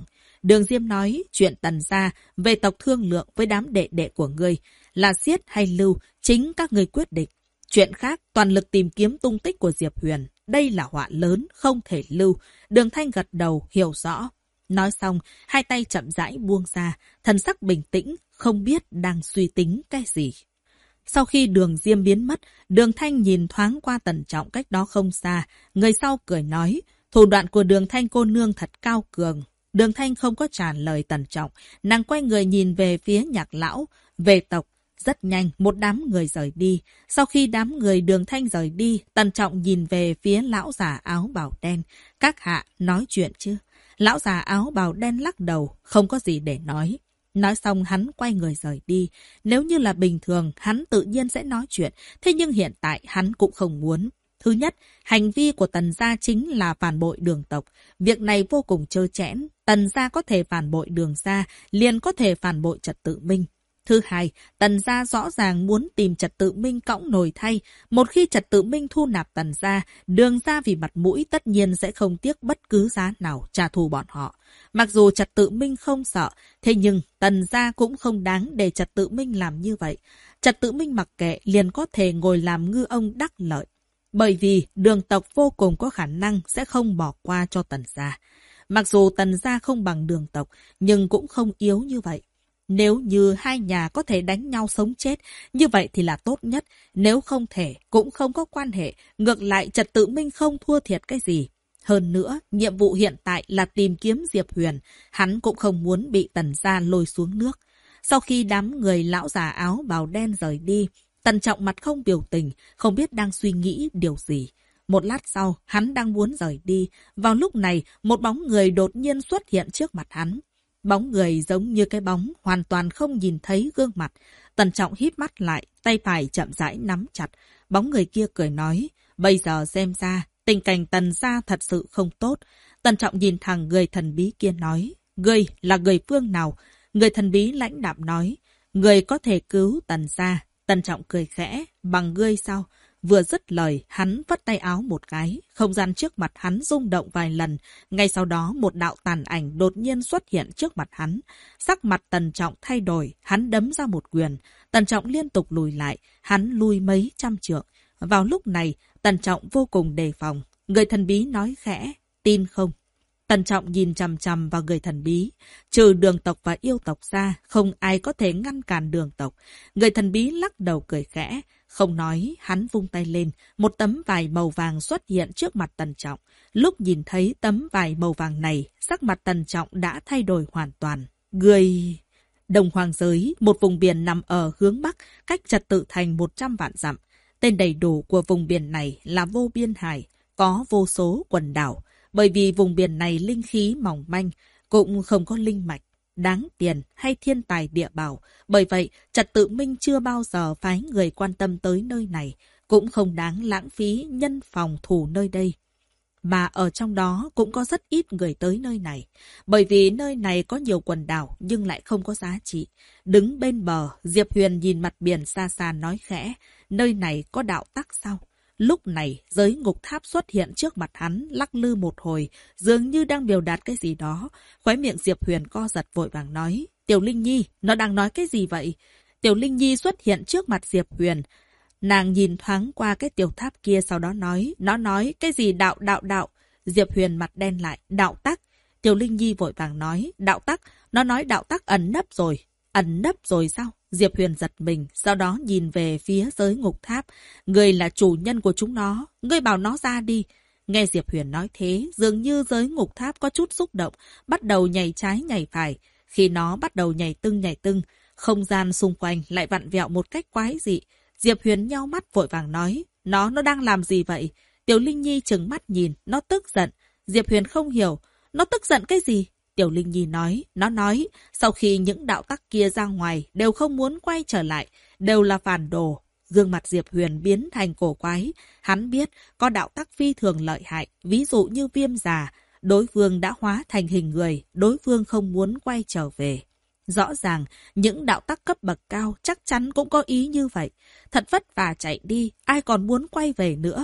Đường Diêm nói chuyện Tần gia về tộc thương lượng với đám đệ đệ của ngươi là giết hay lưu, chính các ngươi quyết định. Chuyện khác toàn lực tìm kiếm tung tích của Diệp Huyền. Đây là họa lớn, không thể lưu. Đường Thanh gật đầu, hiểu rõ. Nói xong, hai tay chậm rãi buông ra, thần sắc bình tĩnh, không biết đang suy tính cái gì. Sau khi Đường Diêm biến mất, Đường Thanh nhìn thoáng qua Tần Trọng cách đó không xa. Người sau cười nói, thủ đoạn của Đường Thanh cô nương thật cao cường. Đường Thanh không có trả lời Tần Trọng, nàng quay người nhìn về phía Nhạc lão, về tộc. Rất nhanh, một đám người rời đi. Sau khi đám người Đường Thanh rời đi, Tần Trọng nhìn về phía lão già áo bào đen. Các hạ, nói chuyện chứ? Lão già áo bào đen lắc đầu, không có gì để nói. Nói xong hắn quay người rời đi. Nếu như là bình thường, hắn tự nhiên sẽ nói chuyện. Thế nhưng hiện tại hắn cũng không muốn. Thứ nhất, hành vi của Tần gia chính là phản bội Đường tộc. Việc này vô cùng trơ trẽn. Tần gia có thể phản bội Đường gia, liền có thể phản bội Trật Tự Minh. Thứ hai, Tần gia rõ ràng muốn tìm Trật Tự Minh cõng nồi thay. Một khi Trật Tự Minh thu nạp Tần gia, Đường gia vì mặt mũi tất nhiên sẽ không tiếc bất cứ giá nào trả thù bọn họ. Mặc dù Trật Tự Minh không sợ, thế nhưng Tần gia cũng không đáng để Trật Tự Minh làm như vậy. Trật Tự Minh mặc kệ liền có thể ngồi làm ngư ông đắc lợi. Bởi vì Đường tộc vô cùng có khả năng sẽ không bỏ qua cho Tần gia. Mặc dù Tần gia không bằng Đường tộc, nhưng cũng không yếu như vậy. Nếu như hai nhà có thể đánh nhau sống chết, như vậy thì là tốt nhất. Nếu không thể, cũng không có quan hệ. Ngược lại, Trật Tự Minh không thua thiệt cái gì. Hơn nữa, nhiệm vụ hiện tại là tìm kiếm Diệp Huyền. Hắn cũng không muốn bị Tần gia lôi xuống nước. Sau khi đám người lão già áo bào đen rời đi, Tần Trọng mặt không biểu tình, không biết đang suy nghĩ điều gì. Một lát sau, hắn đang muốn rời đi. Vào lúc này, một bóng người đột nhiên xuất hiện trước mặt hắn. Bóng người giống như cái bóng, hoàn toàn không nhìn thấy gương mặt. Tần Trọng híp mắt lại, tay phải chậm rãi nắm chặt. Bóng người kia cười nói, bây giờ xem ra, tình cảnh Tần gia thật sự không tốt. Tần Trọng nhìn thẳng người thần bí kia nói, ngươi là người phương nào? Người thần bí lãnh đạm nói, ngươi có thể cứu Tần gia. Tần Trọng cười khẽ, bằng ngươi sao? Vừa dứt lời, hắn vất tay áo một cái, không gian trước mặt hắn rung động vài lần. Ngay sau đó, một đạo tàn ảnh đột nhiên xuất hiện trước mặt hắn. Sắc mặt Tần Trọng thay đổi, hắn đấm ra một quyền. Tần Trọng liên tục lùi lại, hắn lui mấy trăm trượng. Vào lúc này, Tần Trọng vô cùng đề phòng. Người thần bí nói khẽ, tin không? Tần Trọng nhìn chằm chằm vào người thần bí. Trừ Đường tộc và yêu tộc ra, không ai có thể ngăn cản Đường tộc. Người thần bí lắc đầu cười khẽ. Không nói, hắn vung tay lên, một tấm vải màu vàng xuất hiện trước mặt Tần Trọng. Lúc nhìn thấy tấm vải màu vàng này, sắc mặt Tần Trọng đã thay đổi hoàn toàn. Người... Đồng Hoàng Giới, một vùng biển nằm ở hướng Bắc, cách Trật Tự Thành 100 vạn dặm. Tên đầy đủ của vùng biển này là Vô Biên Hải, có vô số quần đảo. Bởi vì vùng biển này linh khí mỏng manh, cũng không có linh mạch, đáng tiền hay thiên tài địa bảo. Bởi vậy, Trật Tự Minh chưa bao giờ phái người quan tâm tới nơi này, cũng không đáng lãng phí nhân phòng thủ nơi đây. Mà ở trong đó cũng có rất ít người tới nơi này, bởi vì nơi này có nhiều quần đảo nhưng lại không có giá trị. Đứng bên bờ, Diệp Huyền nhìn mặt biển xa xa nói khẽ, nơi này có đạo tắc sao? Lúc này, giới ngục tháp xuất hiện trước mặt hắn, lắc lư một hồi, dường như đang biểu đạt cái gì đó. Khóe miệng Diệp Huyền co giật vội vàng nói, Tiểu Linh Nhi, nó đang nói cái gì vậy? Tiểu Linh Nhi xuất hiện trước mặt Diệp Huyền. Nàng nhìn thoáng qua cái tiểu tháp kia sau đó nói, nó nói cái gì đạo. Diệp Huyền mặt đen lại, đạo tắc. Tiểu Linh Nhi vội vàng nói, đạo tắc, nó nói đạo tắc ẩn nấp rồi. Ẩn nấp rồi sao? Diệp Huyền giật mình, sau đó nhìn về phía giới ngục tháp. Ngươi là chủ nhân của chúng nó, ngươi bảo nó ra đi. Nghe Diệp Huyền nói thế, dường như giới ngục tháp có chút xúc động, bắt đầu nhảy trái nhảy phải. Khi nó bắt đầu nhảy tưng, không gian xung quanh lại vặn vẹo một cách quái dị. Diệp Huyền nheo mắt vội vàng nói, nó đang làm gì vậy? Tiểu Linh Nhi trừng mắt nhìn, nó tức giận. Diệp Huyền không hiểu, nó tức giận cái gì? Tiểu Linh Nhi nói, nó nói, sau khi những đạo tắc kia ra ngoài, đều không muốn quay trở lại, đều là phản đồ. Gương mặt Diệp Huyền biến thành cổ quái. Hắn biết có đạo tắc phi thường lợi hại, ví dụ như Viêm Già. Đối phương đã hóa thành hình người, đối phương không muốn quay trở về. Rõ ràng, những đạo tắc cấp bậc cao chắc chắn cũng có ý như vậy. Thật vất vả chạy đi, ai còn muốn quay về nữa.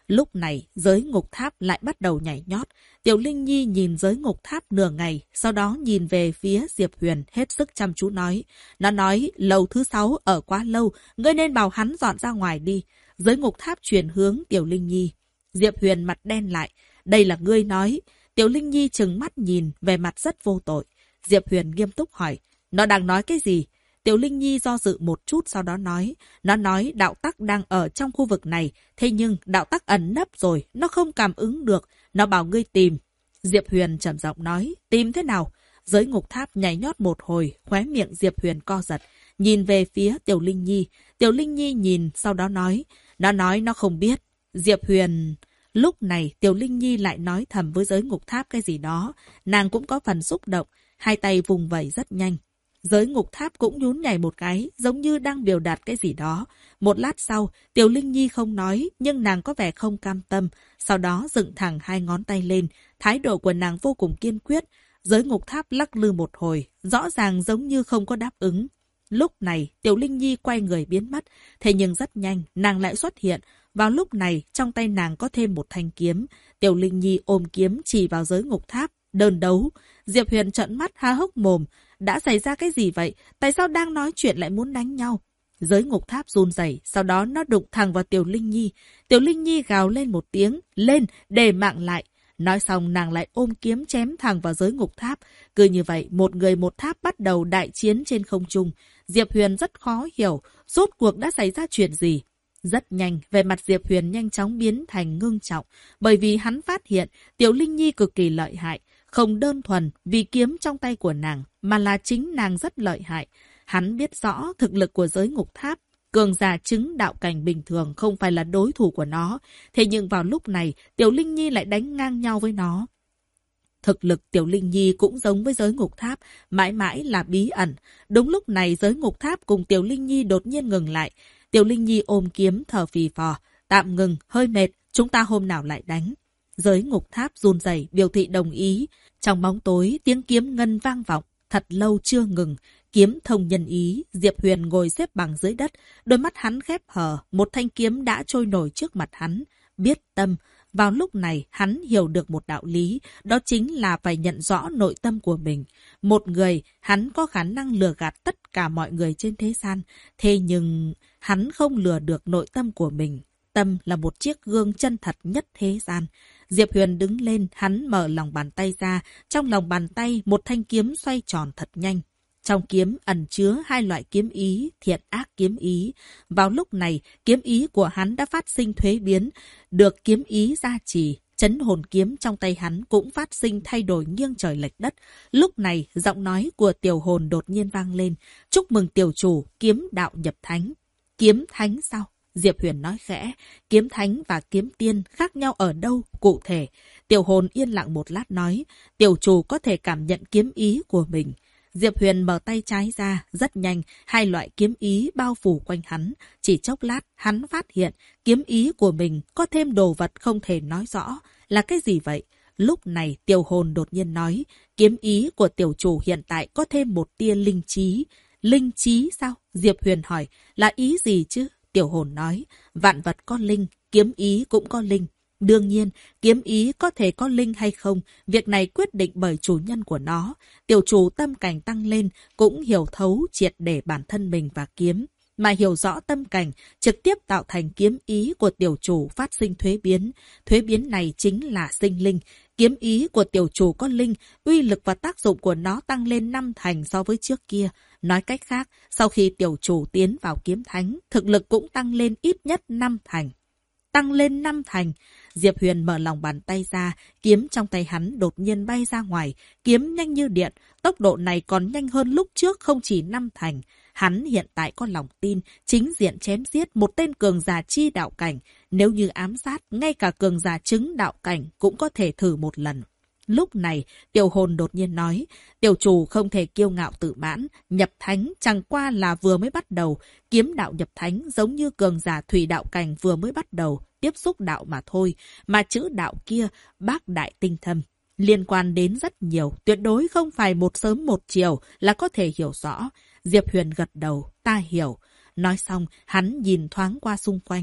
Lúc này, giới ngục tháp lại bắt đầu nhảy nhót. Tiểu Linh Nhi nhìn giới ngục tháp nửa ngày, sau đó nhìn về phía Diệp Huyền hết sức chăm chú nói. Nó nói, lầu thứ 6 ở quá lâu, ngươi nên bảo hắn dọn ra ngoài đi. Giới ngục tháp chuyển hướng Tiểu Linh Nhi. Diệp Huyền mặt đen lại. Đây là ngươi nói. Tiểu Linh Nhi trừng mắt nhìn, về mặt rất vô tội. Diệp Huyền nghiêm túc hỏi. Nó đang nói cái gì? Tiểu Linh Nhi do dự một chút sau đó nói. Nó nói đạo tắc đang ở trong khu vực này. Thế nhưng đạo tắc ẩn nấp rồi. Nó không cảm ứng được. Nó bảo ngươi tìm. Diệp Huyền trầm giọng nói. Tìm thế nào? Giới ngục tháp nhảy nhót một hồi. Khóe miệng Diệp Huyền co giật. Nhìn về phía Tiểu Linh Nhi. Tiểu Linh Nhi nhìn sau đó nói. Nó nói nó không biết. Diệp Huyền... Lúc này Tiểu Linh Nhi lại nói thầm với giới ngục tháp cái gì đó. Nàng cũng có phần xúc động. Hai tay vùng vẩy rất nhanh. Giới ngục tháp cũng nhún nhảy một cái, giống như đang biểu đạt cái gì đó. Một lát sau, Tiểu Linh Nhi không nói, nhưng nàng có vẻ không cam tâm. Sau đó dựng thẳng hai ngón tay lên, thái độ của nàng vô cùng kiên quyết. Giới ngục tháp lắc lư một hồi, rõ ràng giống như không có đáp ứng. Lúc này, Tiểu Linh Nhi quay người biến mất, thế nhưng rất nhanh, nàng lại xuất hiện. Vào lúc này, trong tay nàng có thêm một thanh kiếm. Tiểu Linh Nhi ôm kiếm chỉ vào giới ngục tháp, đơn đấu. Diệp Huyền trợn mắt há hốc mồm. Đã xảy ra cái gì vậy? Tại sao đang nói chuyện lại muốn đánh nhau? Giới ngục tháp run rẩy, sau đó nó đụng thẳng vào Tiểu Linh Nhi. Tiểu Linh Nhi gào lên một tiếng, lên, để mạng lại. Nói xong nàng lại ôm kiếm chém thẳng vào giới ngục tháp. Cứ như vậy, một người một tháp bắt đầu đại chiến trên không trung. Diệp Huyền rất khó hiểu, rốt cuộc đã xảy ra chuyện gì. Rất nhanh, về mặt Diệp Huyền nhanh chóng biến thành ngưng trọng, bởi vì hắn phát hiện Tiểu Linh Nhi cực kỳ lợi hại. Không đơn thuần vì kiếm trong tay của nàng, mà là chính nàng rất lợi hại. Hắn biết rõ thực lực của giới ngục tháp. Cường giả chứng đạo cảnh bình thường không phải là đối thủ của nó. Thế nhưng vào lúc này, Tiểu Linh Nhi lại đánh ngang nhau với nó. Thực lực Tiểu Linh Nhi cũng giống với giới ngục tháp, mãi mãi là bí ẩn. Đúng lúc này giới ngục tháp cùng Tiểu Linh Nhi đột nhiên ngừng lại. Tiểu Linh Nhi ôm kiếm thở phì phò. Tạm ngừng, hơi mệt, chúng ta hôm nào lại đánh. Giới ngục tháp run rẩy biểu thị đồng ý. Trong bóng tối, tiếng kiếm ngân vang vọng, thật lâu chưa ngừng. Kiếm thông nhân ý, Diệp Huyền ngồi xếp bằng dưới đất, đôi mắt hắn khép hờ, một thanh kiếm đã trôi nổi trước mặt hắn. Biết tâm, vào lúc này hắn hiểu được một đạo lý, đó chính là phải nhận rõ nội tâm của mình. Một người, hắn có khả năng lừa gạt tất cả mọi người trên thế gian, thế nhưng hắn không lừa được nội tâm của mình. Tâm là một chiếc gương chân thật nhất thế gian. Diệp Huyền đứng lên, hắn mở lòng bàn tay ra. Trong lòng bàn tay, một thanh kiếm xoay tròn thật nhanh. Trong kiếm ẩn chứa hai loại kiếm ý, thiện ác kiếm ý. Vào lúc này, kiếm ý của hắn đã phát sinh thuế biến, được kiếm ý gia trì. Chấn hồn kiếm trong tay hắn cũng phát sinh thay đổi nghiêng trời lệch đất. Lúc này, giọng nói của tiểu hồn đột nhiên vang lên. Chúc mừng tiểu chủ, kiếm đạo nhập thánh. Kiếm thánh sao? Diệp Huyền nói khẽ, kiếm thánh và kiếm tiên khác nhau ở đâu, cụ thể. Tiểu hồn yên lặng một lát nói, tiểu chủ có thể cảm nhận kiếm ý của mình. Diệp Huyền mở tay trái ra, rất nhanh, hai loại kiếm ý bao phủ quanh hắn. Chỉ chốc lát, hắn phát hiện kiếm ý của mình có thêm đồ vật không thể nói rõ. Là cái gì vậy? Lúc này, tiểu hồn đột nhiên nói, kiếm ý của tiểu chủ hiện tại có thêm một tia linh trí. Linh trí sao? Diệp Huyền hỏi, là ý gì chứ? Tiểu hồn nói, vạn vật có linh, kiếm ý cũng có linh. Đương nhiên, kiếm ý có thể có linh hay không, việc này quyết định bởi chủ nhân của nó. Tiểu chủ tâm cảnh tăng lên, cũng hiểu thấu triệt để bản thân mình và kiếm. Mà hiểu rõ tâm cảnh, trực tiếp tạo thành kiếm ý của tiểu chủ phát sinh thuế biến. Thuế biến này chính là sinh linh. Kiếm ý của tiểu chủ có linh, uy lực và tác dụng của nó tăng lên 5 thành so với trước kia. Nói cách khác, sau khi tiểu chủ tiến vào kiếm thánh, thực lực cũng tăng lên ít nhất 5 thành. Tăng lên 5 thành. Diệp Huyền mở lòng bàn tay ra, kiếm trong tay hắn đột nhiên bay ra ngoài, kiếm nhanh như điện, tốc độ này còn nhanh hơn lúc trước không chỉ 5 thành. Hắn hiện tại có lòng tin, chính diện chém giết một tên cường giả chi đạo cảnh, nếu như ám sát, ngay cả cường giả chứng đạo cảnh cũng có thể thử một lần. Lúc này, tiểu hồn đột nhiên nói, tiểu chủ không thể kiêu ngạo tự mãn, nhập thánh chẳng qua là vừa mới bắt đầu, kiếm đạo nhập thánh giống như cường giả thủy đạo cảnh vừa mới bắt đầu, tiếp xúc đạo mà thôi, mà chữ đạo kia, bác đại tinh thâm. Liên quan đến rất nhiều, tuyệt đối không phải một sớm một chiều là có thể hiểu rõ. Diệp Huyền gật đầu, ta hiểu. Nói xong, hắn nhìn thoáng qua xung quanh.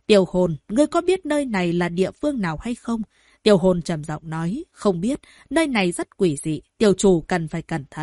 Tiểu hồn, ngươi có biết nơi này là địa phương nào hay không? Tiểu hồn trầm giọng nói, không biết, nơi này rất quỷ dị, tiểu chủ cần phải cẩn thận.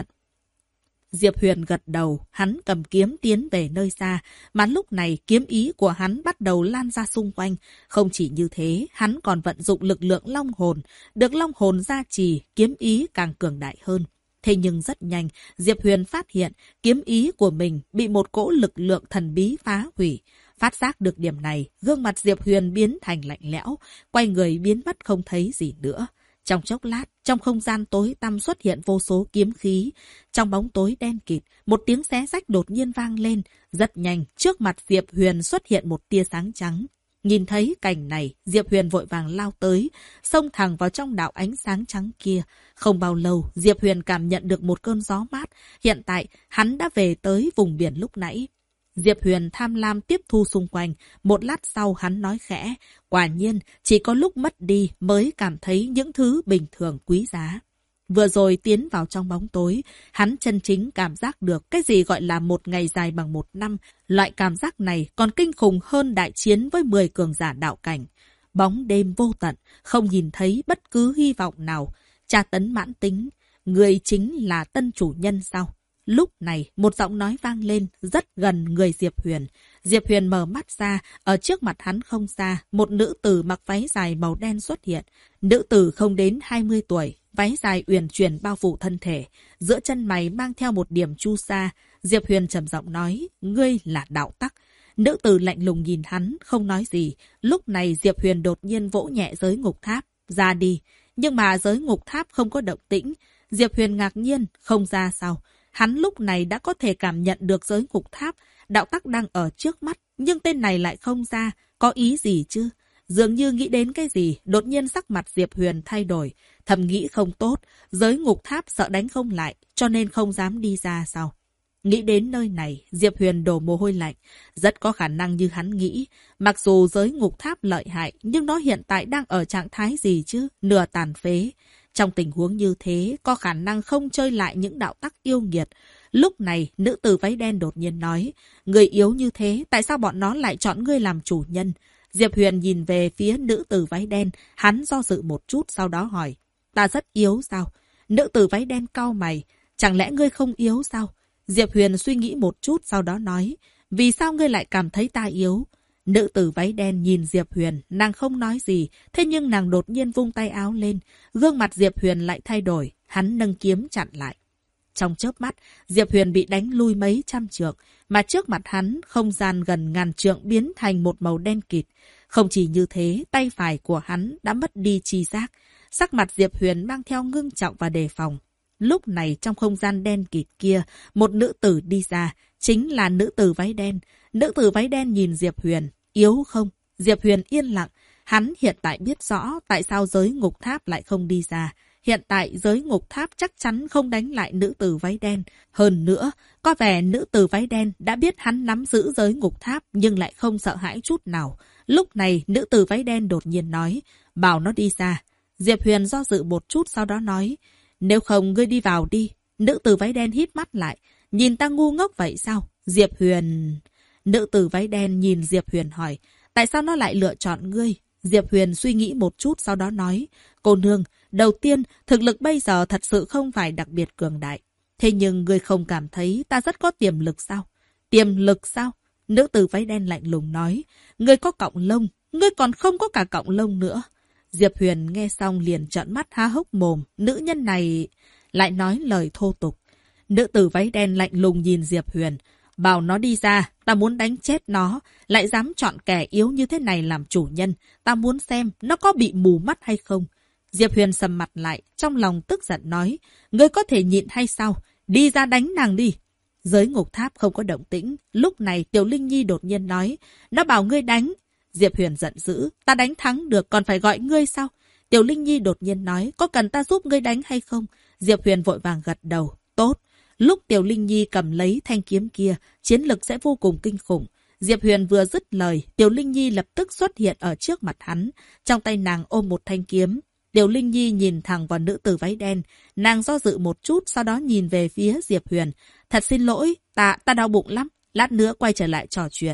Diệp Huyền gật đầu, hắn cầm kiếm tiến về nơi xa, mà lúc này kiếm ý của hắn bắt đầu lan ra xung quanh. Không chỉ như thế, hắn còn vận dụng lực lượng long hồn, được long hồn gia trì, kiếm ý càng cường đại hơn. Thế nhưng rất nhanh, Diệp Huyền phát hiện kiếm ý của mình bị một cỗ lực lượng thần bí phá hủy. Phát giác được điểm này, gương mặt Diệp Huyền biến thành lạnh lẽo, quay người biến mất không thấy gì nữa. Trong chốc lát, trong không gian tối tăm xuất hiện vô số kiếm khí. Trong bóng tối đen kịt, một tiếng xé rách đột nhiên vang lên. Rất nhanh, trước mặt Diệp Huyền xuất hiện một tia sáng trắng. Nhìn thấy cảnh này, Diệp Huyền vội vàng lao tới, xông thẳng vào trong đạo ánh sáng trắng kia. Không bao lâu, Diệp Huyền cảm nhận được một cơn gió mát. Hiện tại, hắn đã về tới vùng biển lúc nãy. Diệp Huyền tham lam tiếp thu xung quanh. Một lát sau hắn nói khẽ. Quả nhiên, chỉ có lúc mất đi mới cảm thấy những thứ bình thường quý giá. Vừa rồi tiến vào trong bóng tối, hắn chân chính cảm giác được cái gì gọi là một ngày dài bằng một năm. Loại cảm giác này còn kinh khủng hơn đại chiến với 10 cường giả đạo cảnh. Bóng đêm vô tận, không nhìn thấy bất cứ hy vọng nào. Tra tấn mãn tính, người chính là tân chủ nhân sao? Lúc này, một giọng nói vang lên, rất gần người Diệp Huyền. Diệp Huyền mở mắt ra, ở trước mặt hắn không xa, một nữ tử mặc váy dài màu đen xuất hiện. Nữ tử không đến 20 tuổi, váy dài uyển chuyển bao phủ thân thể. Giữa chân mày mang theo một điểm chu sa. Diệp Huyền trầm giọng nói, ngươi là Đạo Tắc. Nữ tử lạnh lùng nhìn hắn, không nói gì. Lúc này Diệp Huyền đột nhiên vỗ nhẹ giới ngục tháp, ra đi. Nhưng mà giới ngục tháp không có động tĩnh. Diệp Huyền ngạc nhiên, không ra sao. Hắn lúc này đã có thể cảm nhận được giới ngục tháp, Đạo Tắc đang ở trước mắt, nhưng tên này lại không ra, có ý gì chứ? Dường như nghĩ đến cái gì, đột nhiên sắc mặt Diệp Huyền thay đổi, thầm nghĩ không tốt, giới ngục tháp sợ đánh không lại, cho nên không dám đi ra sao? Nghĩ đến nơi này, Diệp Huyền đổ mồ hôi lạnh, rất có khả năng như hắn nghĩ, mặc dù giới ngục tháp lợi hại, nhưng nó hiện tại đang ở trạng thái gì chứ, nửa tàn phế. Trong tình huống như thế, có khả năng không chơi lại những đạo tắc yêu nghiệt. Lúc này, nữ tử váy đen đột nhiên nói, người yếu như thế, tại sao bọn nó lại chọn ngươi làm chủ nhân? Diệp Huyền nhìn về phía nữ tử váy đen, hắn do dự một chút sau đó hỏi, ta rất yếu sao? Nữ tử váy đen cau mày, chẳng lẽ ngươi không yếu sao? Diệp Huyền suy nghĩ một chút sau đó nói, vì sao ngươi lại cảm thấy ta yếu? Nữ tử váy đen nhìn Diệp Huyền, nàng không nói gì, thế nhưng nàng đột nhiên vung tay áo lên, gương mặt Diệp Huyền lại thay đổi, hắn nâng kiếm chặn lại. Trong chớp mắt, Diệp Huyền bị đánh lui mấy trăm trượng, mà trước mặt hắn, không gian gần ngàn trượng biến thành một màu đen kịt. Không chỉ như thế, tay phải của hắn đã mất đi chi giác. Sắc mặt Diệp Huyền mang theo ngưng trọng và đề phòng. Lúc này trong không gian đen kịt kia, một nữ tử đi ra, chính là nữ tử váy đen. Nữ tử váy đen nhìn Diệp Huyền, yếu không? Diệp Huyền yên lặng, hắn hiện tại biết rõ tại sao giới ngục tháp lại không đi ra. Hiện tại giới ngục tháp chắc chắn không đánh lại nữ tử váy đen. Hơn nữa, có vẻ nữ tử váy đen đã biết hắn nắm giữ giới ngục tháp nhưng lại không sợ hãi chút nào. Lúc này, nữ tử váy đen đột nhiên nói, bảo nó đi ra. Diệp Huyền do dự một chút sau đó nói, nếu không ngươi đi vào đi. Nữ tử váy đen híp mắt lại, nhìn ta ngu ngốc vậy sao? Diệp Huyền... Nữ tử váy đen nhìn Diệp Huyền hỏi, tại sao nó lại lựa chọn ngươi? Diệp Huyền suy nghĩ một chút sau đó nói, cô nương, đầu tiên, thực lực bây giờ thật sự không phải đặc biệt cường đại. Thế nhưng ngươi không cảm thấy ta rất có tiềm lực sao? Tiềm lực sao? Nữ tử váy đen lạnh lùng nói, ngươi có cọng lông, ngươi còn không có cả cọng lông nữa. Diệp Huyền nghe xong liền trợn mắt há hốc mồm, nữ nhân này lại nói lời thô tục. Nữ tử váy đen lạnh lùng nhìn Diệp Huyền, bảo nó đi ra, ta muốn đánh chết nó, lại dám chọn kẻ yếu như thế này làm chủ nhân, ta muốn xem nó có bị mù mắt hay không. Diệp Huyền sầm mặt lại, trong lòng tức giận nói, ngươi có thể nhịn hay sao? Đi ra đánh nàng đi. Giới ngục tháp không có động tĩnh, lúc này Tiểu Linh Nhi đột nhiên nói, nó bảo ngươi đánh. Diệp Huyền giận dữ, ta đánh thắng được còn phải gọi ngươi sao? Tiểu Linh Nhi đột nhiên nói, có cần ta giúp ngươi đánh hay không? Diệp Huyền vội vàng gật đầu, tốt. Lúc Tiểu Linh Nhi cầm lấy thanh kiếm kia, chiến lực sẽ vô cùng kinh khủng. Diệp Huyền vừa dứt lời, Tiểu Linh Nhi lập tức xuất hiện ở trước mặt hắn. Trong tay nàng ôm một thanh kiếm. Tiểu Linh Nhi nhìn thẳng vào nữ tử váy đen. Nàng do dự một chút, sau đó nhìn về phía Diệp Huyền. Thật xin lỗi, ta đau bụng lắm. Lát nữa quay trở lại trò chuyện.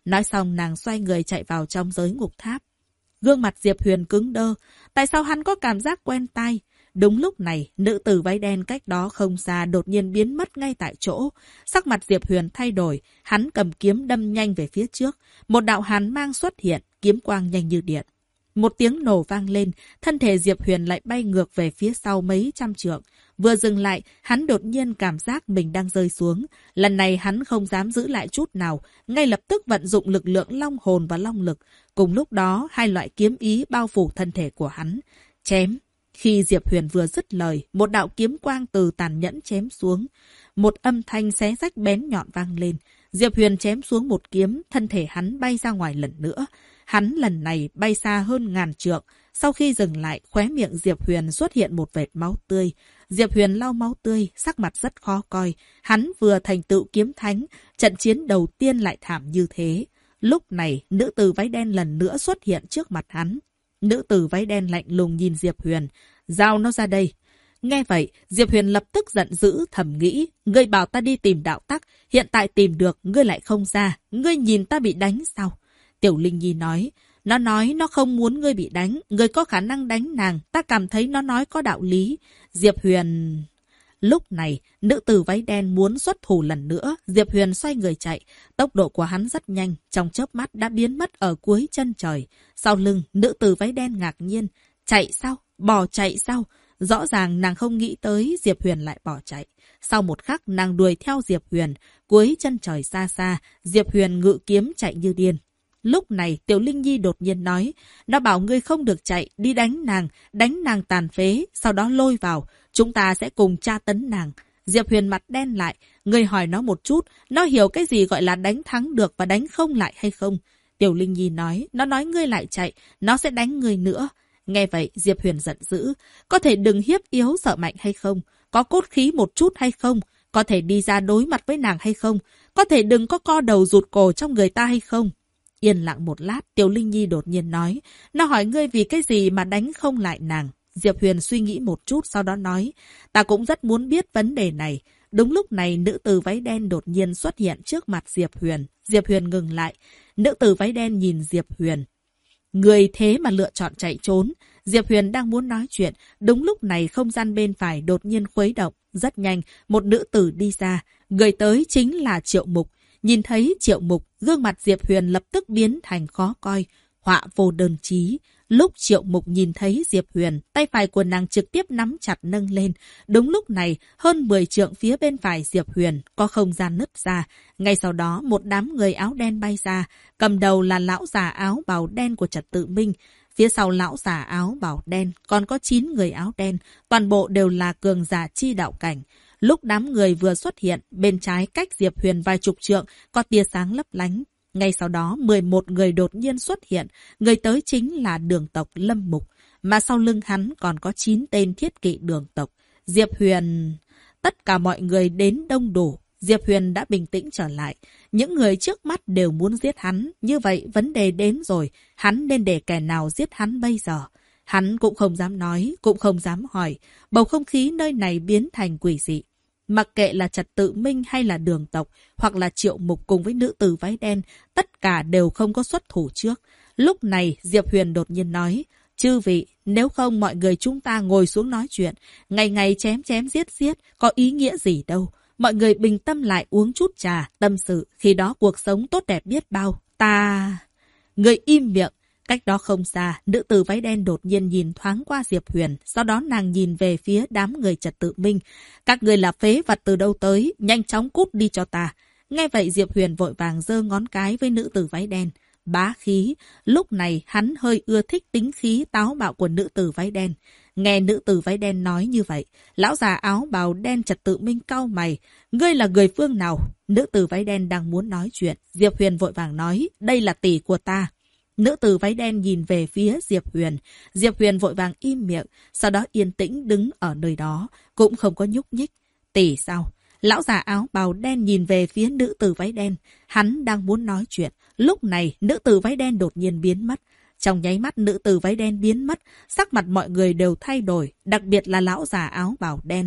Nói xong nàng xoay người chạy vào trong giới ngục tháp. Gương mặt Diệp Huyền cứng đơ. Tại sao hắn có cảm giác quen tai? Đúng lúc này, nữ tử váy đen cách đó không xa đột nhiên biến mất ngay tại chỗ. Sắc mặt Diệp Huyền thay đổi, hắn cầm kiếm đâm nhanh về phía trước. Một đạo hàn mang xuất hiện, kiếm quang nhanh như điện. Một tiếng nổ vang lên, thân thể Diệp Huyền lại bay ngược về phía sau mấy trăm trượng. Vừa dừng lại, hắn đột nhiên cảm giác mình đang rơi xuống. Lần này hắn không dám giữ lại chút nào, ngay lập tức vận dụng lực lượng long hồn và long lực. Cùng lúc đó, hai loại kiếm ý bao phủ thân thể của hắn. Chém. Khi Diệp Huyền vừa dứt lời, một đạo kiếm quang từ tàn nhẫn chém xuống. Một âm thanh xé rách bén nhọn vang lên. Diệp Huyền chém xuống một kiếm, thân thể hắn bay ra ngoài lần nữa. Hắn lần này bay xa hơn ngàn trượng. Sau khi dừng lại, khóe miệng Diệp Huyền xuất hiện một vệt máu tươi. Diệp Huyền lau máu tươi, sắc mặt rất khó coi. Hắn vừa thành tựu kiếm thánh, trận chiến đầu tiên lại thảm như thế. Lúc này, nữ tử váy đen lần nữa xuất hiện trước mặt hắn. Nữ tử váy đen lạnh lùng nhìn Diệp Huyền. Giao nó ra đây. Nghe vậy, Diệp Huyền lập tức giận dữ thầm nghĩ. Ngươi bảo ta đi tìm đạo tắc, hiện tại tìm được, ngươi lại không ra. Ngươi nhìn ta bị đánh sao? Tiểu Linh Nhi nói. Nó nói nó không muốn ngươi bị đánh. Ngươi có khả năng đánh nàng. Ta cảm thấy nó nói có đạo lý. Diệp Huyền... Lúc này, nữ tử váy đen muốn xuất thủ lần nữa. Diệp Huyền xoay người chạy. Tốc độ của hắn rất nhanh. Trong chớp mắt đã biến mất ở cuối chân trời. Sau lưng, nữ tử váy đen ngạc nhiên. Chạy sao? Bỏ chạy sao? Rõ ràng nàng không nghĩ tới Diệp Huyền lại bỏ chạy. Sau một khắc nàng đuổi theo Diệp Huyền. Cuối chân trời xa xa, Diệp Huyền ngự kiếm chạy như điên. Lúc này Tiểu Linh Nhi đột nhiên nói. Nó bảo ngươi không được chạy, đi đánh nàng tàn phế, sau đó lôi vào. Chúng ta sẽ cùng tra tấn nàng. Diệp Huyền mặt đen lại. Ngươi hỏi nó một chút, nó hiểu cái gì gọi là đánh thắng được và đánh không lại hay không? Tiểu Linh Nhi nói. Nó nói ngươi lại chạy, nó sẽ đánh ngươi nữa. Nghe vậy, Diệp Huyền giận dữ. Có thể đừng hiếp yếu sợ mạnh hay không? Có cốt khí một chút hay không? Có thể đi ra đối mặt với nàng hay không? Có thể đừng có co đầu rụt cổ trong người ta hay không? Yên lặng một lát, Tiểu Linh Nhi đột nhiên nói. Nó hỏi ngươi vì cái gì mà đánh không lại nàng? Diệp Huyền suy nghĩ một chút sau đó nói. Ta cũng rất muốn biết vấn đề này. Đúng lúc này, nữ tử váy đen đột nhiên xuất hiện trước mặt Diệp Huyền. Diệp Huyền ngừng lại. Nữ tử váy đen nhìn Diệp Huyền. Người thế mà lựa chọn chạy trốn. Diệp Huyền đang muốn nói chuyện. Đúng lúc này không gian bên phải đột nhiên khuấy động. Rất nhanh, một nữ tử đi ra. Người tới chính là Triệu Mục. Nhìn thấy Triệu Mục, gương mặt Diệp Huyền lập tức biến thành khó coi. Họa vô đơn chí. Lúc Triệu Mục nhìn thấy Diệp Huyền, tay phải của nàng trực tiếp nắm chặt nâng lên. Đúng lúc này, hơn 10 trượng phía bên phải Diệp Huyền có không gian nứt ra. Ngay sau đó, một đám người áo đen bay ra. Cầm đầu là lão già áo bào đen của Trật Tự Minh. Phía sau lão già áo bào đen còn có 9 người áo đen. Toàn bộ đều là cường giả chi đạo cảnh. Lúc đám người vừa xuất hiện, bên trái cách Diệp Huyền vài chục trượng có tia sáng lấp lánh. Ngay sau đó, 11 người đột nhiên xuất hiện. Người tới chính là Đường tộc Lâm Mục. Mà sau lưng hắn còn có 9 tên thiết kỵ Đường tộc. Diệp Huyền... Tất cả mọi người đến đông đủ. Diệp Huyền đã bình tĩnh trở lại. Những người trước mắt đều muốn giết hắn. Như vậy, vấn đề đến rồi. Hắn nên để kẻ nào giết hắn bây giờ? Hắn cũng không dám nói, cũng không dám hỏi. Bầu không khí nơi này biến thành quỷ dị. Mặc kệ là Trật Tự Minh hay là Đường tộc, hoặc là Triệu Mục cùng với nữ tử váy đen, tất cả đều không có xuất thủ trước. Lúc này, Diệp Huyền đột nhiên nói, chư vị, nếu không mọi người chúng ta ngồi xuống nói chuyện, ngày ngày chém chém giết giết, có ý nghĩa gì đâu. Mọi người bình tâm lại uống chút trà, tâm sự, khi đó cuộc sống tốt đẹp biết bao. Người im miệng. Cách đó không xa, nữ tử váy đen đột nhiên nhìn thoáng qua Diệp Huyền, sau đó nàng nhìn về phía đám người Trật Tự Minh. Các người là phế vật từ đâu tới, nhanh chóng cút đi cho ta. Nghe vậy Diệp Huyền vội vàng giơ ngón cái với nữ tử váy đen. Bá khí, lúc này hắn hơi ưa thích tính khí táo bạo của nữ tử váy đen. Nghe nữ tử váy đen nói như vậy, lão già áo bào đen Trật Tự Minh cau mày. Ngươi là người phương nào? Nữ tử váy đen đang muốn nói chuyện. Diệp Huyền vội vàng nói, đây là tỷ của ta. Nữ tử váy đen nhìn về phía Diệp Huyền. Diệp Huyền vội vàng im miệng, sau đó yên tĩnh đứng ở nơi đó, cũng không có nhúc nhích. Tỷ sao? Lão già áo bào đen nhìn về phía nữ tử váy đen. Hắn đang muốn nói chuyện. Lúc này, nữ tử váy đen đột nhiên biến mất. Trong nháy mắt nữ tử váy đen biến mất, sắc mặt mọi người đều thay đổi, đặc biệt là lão già áo bào đen.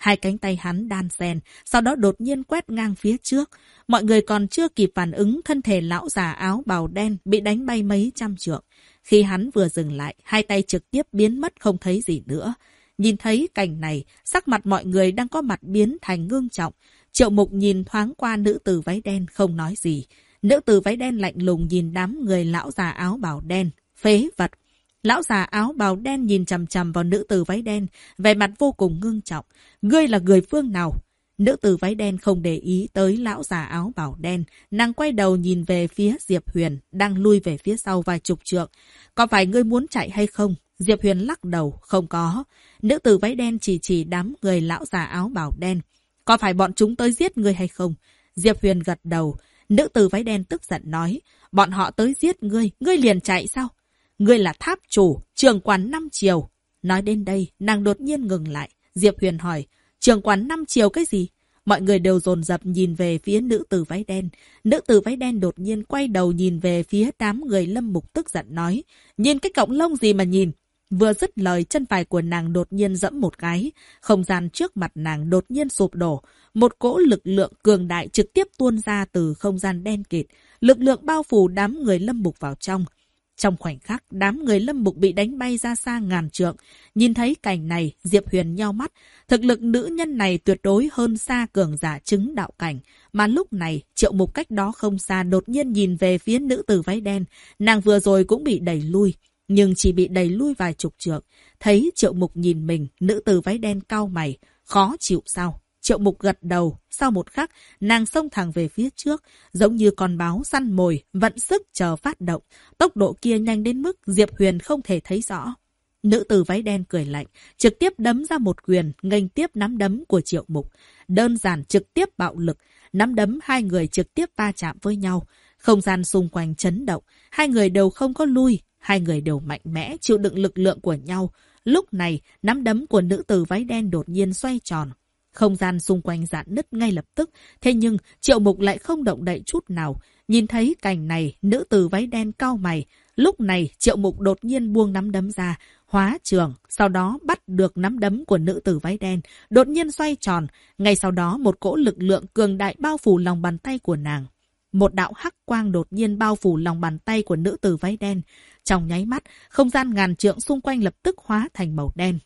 hai cánh tay hắn đan xen, sau đó đột nhiên quét ngang phía trước. Mọi người còn chưa kịp phản ứng, thân thể lão già áo bào đen bị đánh bay mấy trăm trượng. Khi hắn vừa dừng lại, hai tay trực tiếp biến mất không thấy gì nữa. Nhìn thấy cảnh này, sắc mặt mọi người đang có mặt biến thành ngưng trọng. Triệu Mục nhìn thoáng qua nữ tử váy đen không nói gì. Nữ tử váy đen lạnh lùng nhìn đám người lão già áo bào đen. Phế vật! Lão già áo bào đen nhìn chằm chằm vào nữ tử váy đen, vẻ mặt vô cùng ngưng trọng. Ngươi là người phương nào? Nữ tử váy đen không để ý tới lão già áo bào đen. Nàng quay đầu nhìn về phía Diệp Huyền, đang lui về phía sau vài chục trượng. Có phải ngươi muốn chạy hay không? Diệp Huyền lắc đầu, không có. Nữ tử váy đen chỉ đám người lão già áo bào đen. Có phải bọn chúng tới giết ngươi hay không? Diệp Huyền gật đầu. Nữ tử váy đen tức giận nói, bọn họ tới giết ngươi, ngươi liền chạy sao? Ngươi là tháp chủ, trưởng quán 5 triều. Nói đến đây, nàng đột nhiên ngừng lại. Diệp Huyền hỏi, trưởng quán 5 triều cái gì? Mọi người đều dồn dập nhìn về phía nữ tử váy đen. Nữ tử váy đen đột nhiên quay đầu nhìn về phía đám người Lâm Mục tức giận nói, nhìn cái cọng lông gì mà nhìn? Vừa dứt lời, chân phải của nàng đột nhiên giẫm một cái. Không gian trước mặt nàng đột nhiên sụp đổ. Một cỗ lực lượng cường đại trực tiếp tuôn ra từ không gian đen kịt. Lực lượng bao phủ đám người Lâm Mục vào trong. Trong khoảnh khắc, đám người Lâm Mục bị đánh bay ra xa ngàn trượng. Nhìn thấy cảnh này, Diệp Huyền nheo mắt. Thực lực nữ nhân này tuyệt đối hơn xa cường giả chứng đạo cảnh. Mà lúc này, Triệu Mục cách đó không xa đột nhiên nhìn về phía nữ tử váy đen. Nàng vừa rồi cũng bị đẩy lui. Nhưng chỉ bị đẩy lui vài chục trượng. Thấy Triệu Mục nhìn mình, nữ tử váy đen cau mày. Khó chịu sao? Triệu Mục gật đầu. Sau một khắc, nàng xông thẳng về phía trước. Giống như con báo săn mồi, vận sức chờ phát động. Tốc độ kia nhanh đến mức Diệp Huyền không thể thấy rõ. Nữ tử váy đen cười lạnh, trực tiếp đấm ra một quyền, nghênh tiếp nắm đấm của Triệu Mục. Đơn giản trực tiếp bạo lực. Nắm đấm hai người trực tiếp va chạm với nhau. Không gian xung quanh chấn động. Hai người đều không có lui. Hai người đều mạnh mẽ chịu đựng lực lượng của nhau. Lúc này, nắm đấm của nữ tử váy đen đột nhiên xoay tròn. Không gian xung quanh rạn nứt ngay lập tức. Thế nhưng, Triệu Mục lại không động đậy chút nào. Nhìn thấy cảnh này, nữ tử váy đen cau mày. Lúc này, Triệu Mục đột nhiên buông nắm đấm ra, hóa trường. Sau đó bắt được nắm đấm của nữ tử váy đen, đột nhiên xoay tròn. Ngay sau đó, một cỗ lực lượng cường đại bao phủ lòng bàn tay của nàng. Một đạo hắc quang đột nhiên bao phủ lòng bàn tay của nữ tử váy đen. Trong nháy mắt, không gian ngàn trượng xung quanh lập tức hóa thành màu đen.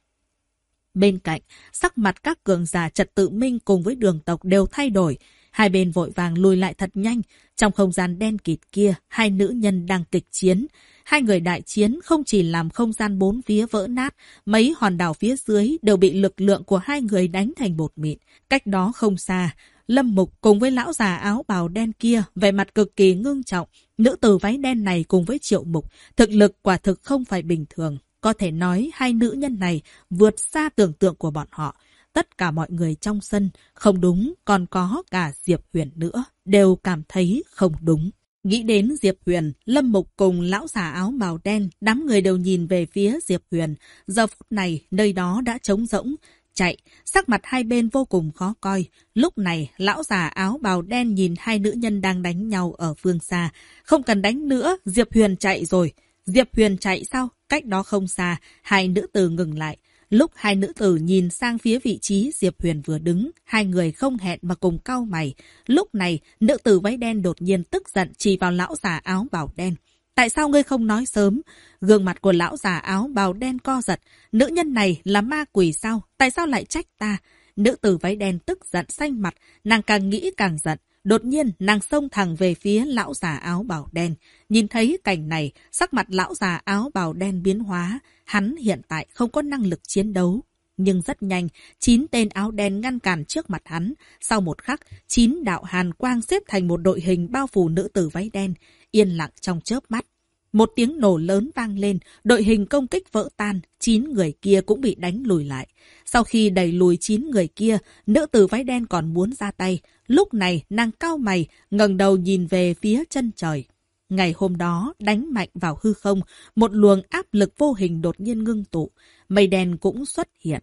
Bên cạnh, sắc mặt các cường giả Trật Tự Minh cùng với Đường tộc đều thay đổi. Hai bên vội vàng lùi lại thật nhanh. Trong không gian đen kịt kia, hai nữ nhân đang kịch chiến. Hai người đại chiến không chỉ làm không gian bốn phía vỡ nát, mấy hòn đảo phía dưới đều bị lực lượng của hai người đánh thành bột mịn. Cách đó không xa, Lâm Mục cùng với lão già áo bào đen kia, vẻ mặt cực kỳ ngưng trọng. Nữ tử váy đen này cùng với Triệu Mục, thực lực quả thực không phải bình thường. Có thể nói hai nữ nhân này vượt xa tưởng tượng của bọn họ. Tất cả mọi người trong sân, không đúng, còn có cả Diệp Huyền nữa, đều cảm thấy không đúng. Nghĩ đến Diệp Huyền, Lâm Mục cùng lão già áo bào đen, đám người đều nhìn về phía Diệp Huyền. Giờ phút này, nơi đó đã trống rỗng. Chạy, sắc mặt hai bên vô cùng khó coi. Lúc này, lão già áo bào đen nhìn hai nữ nhân đang đánh nhau ở phương xa. Không cần đánh nữa, Diệp Huyền chạy rồi. Diệp Huyền chạy sao? Cách đó không xa, hai nữ tử ngừng lại. Lúc hai nữ tử nhìn sang phía vị trí Diệp Huyền vừa đứng, hai người không hẹn mà cùng cau mày. Lúc này, nữ tử váy đen đột nhiên tức giận chỉ vào lão già áo bào đen. Tại sao ngươi không nói sớm? Gương mặt của lão già áo bào đen co giật. Nữ nhân này là ma quỷ sao? Tại sao lại trách ta? Nữ tử váy đen tức giận xanh mặt, nàng càng nghĩ càng giận. Đột nhiên, nàng xông thẳng về phía lão già áo bào đen. Nhìn thấy cảnh này, sắc mặt lão già áo bào đen biến hóa. Hắn hiện tại không có năng lực chiến đấu. Nhưng rất nhanh, 9 tên áo đen ngăn cản trước mặt hắn. Sau một khắc, 9 đạo hàn quang xếp thành một đội hình bao phủ nữ tử váy đen. Yên lặng trong chớp mắt. Một tiếng nổ lớn vang lên, đội hình công kích vỡ tan, 9 người kia cũng bị đánh lùi lại. Sau khi đẩy lùi 9 người kia, nữ tử váy đen còn muốn ra tay. Lúc này, nàng cau mày, ngẩng đầu nhìn về phía chân trời. Ngày hôm đó, đánh mạnh vào hư không, một luồng áp lực vô hình đột nhiên ngưng tụ. Mây đen cũng xuất hiện.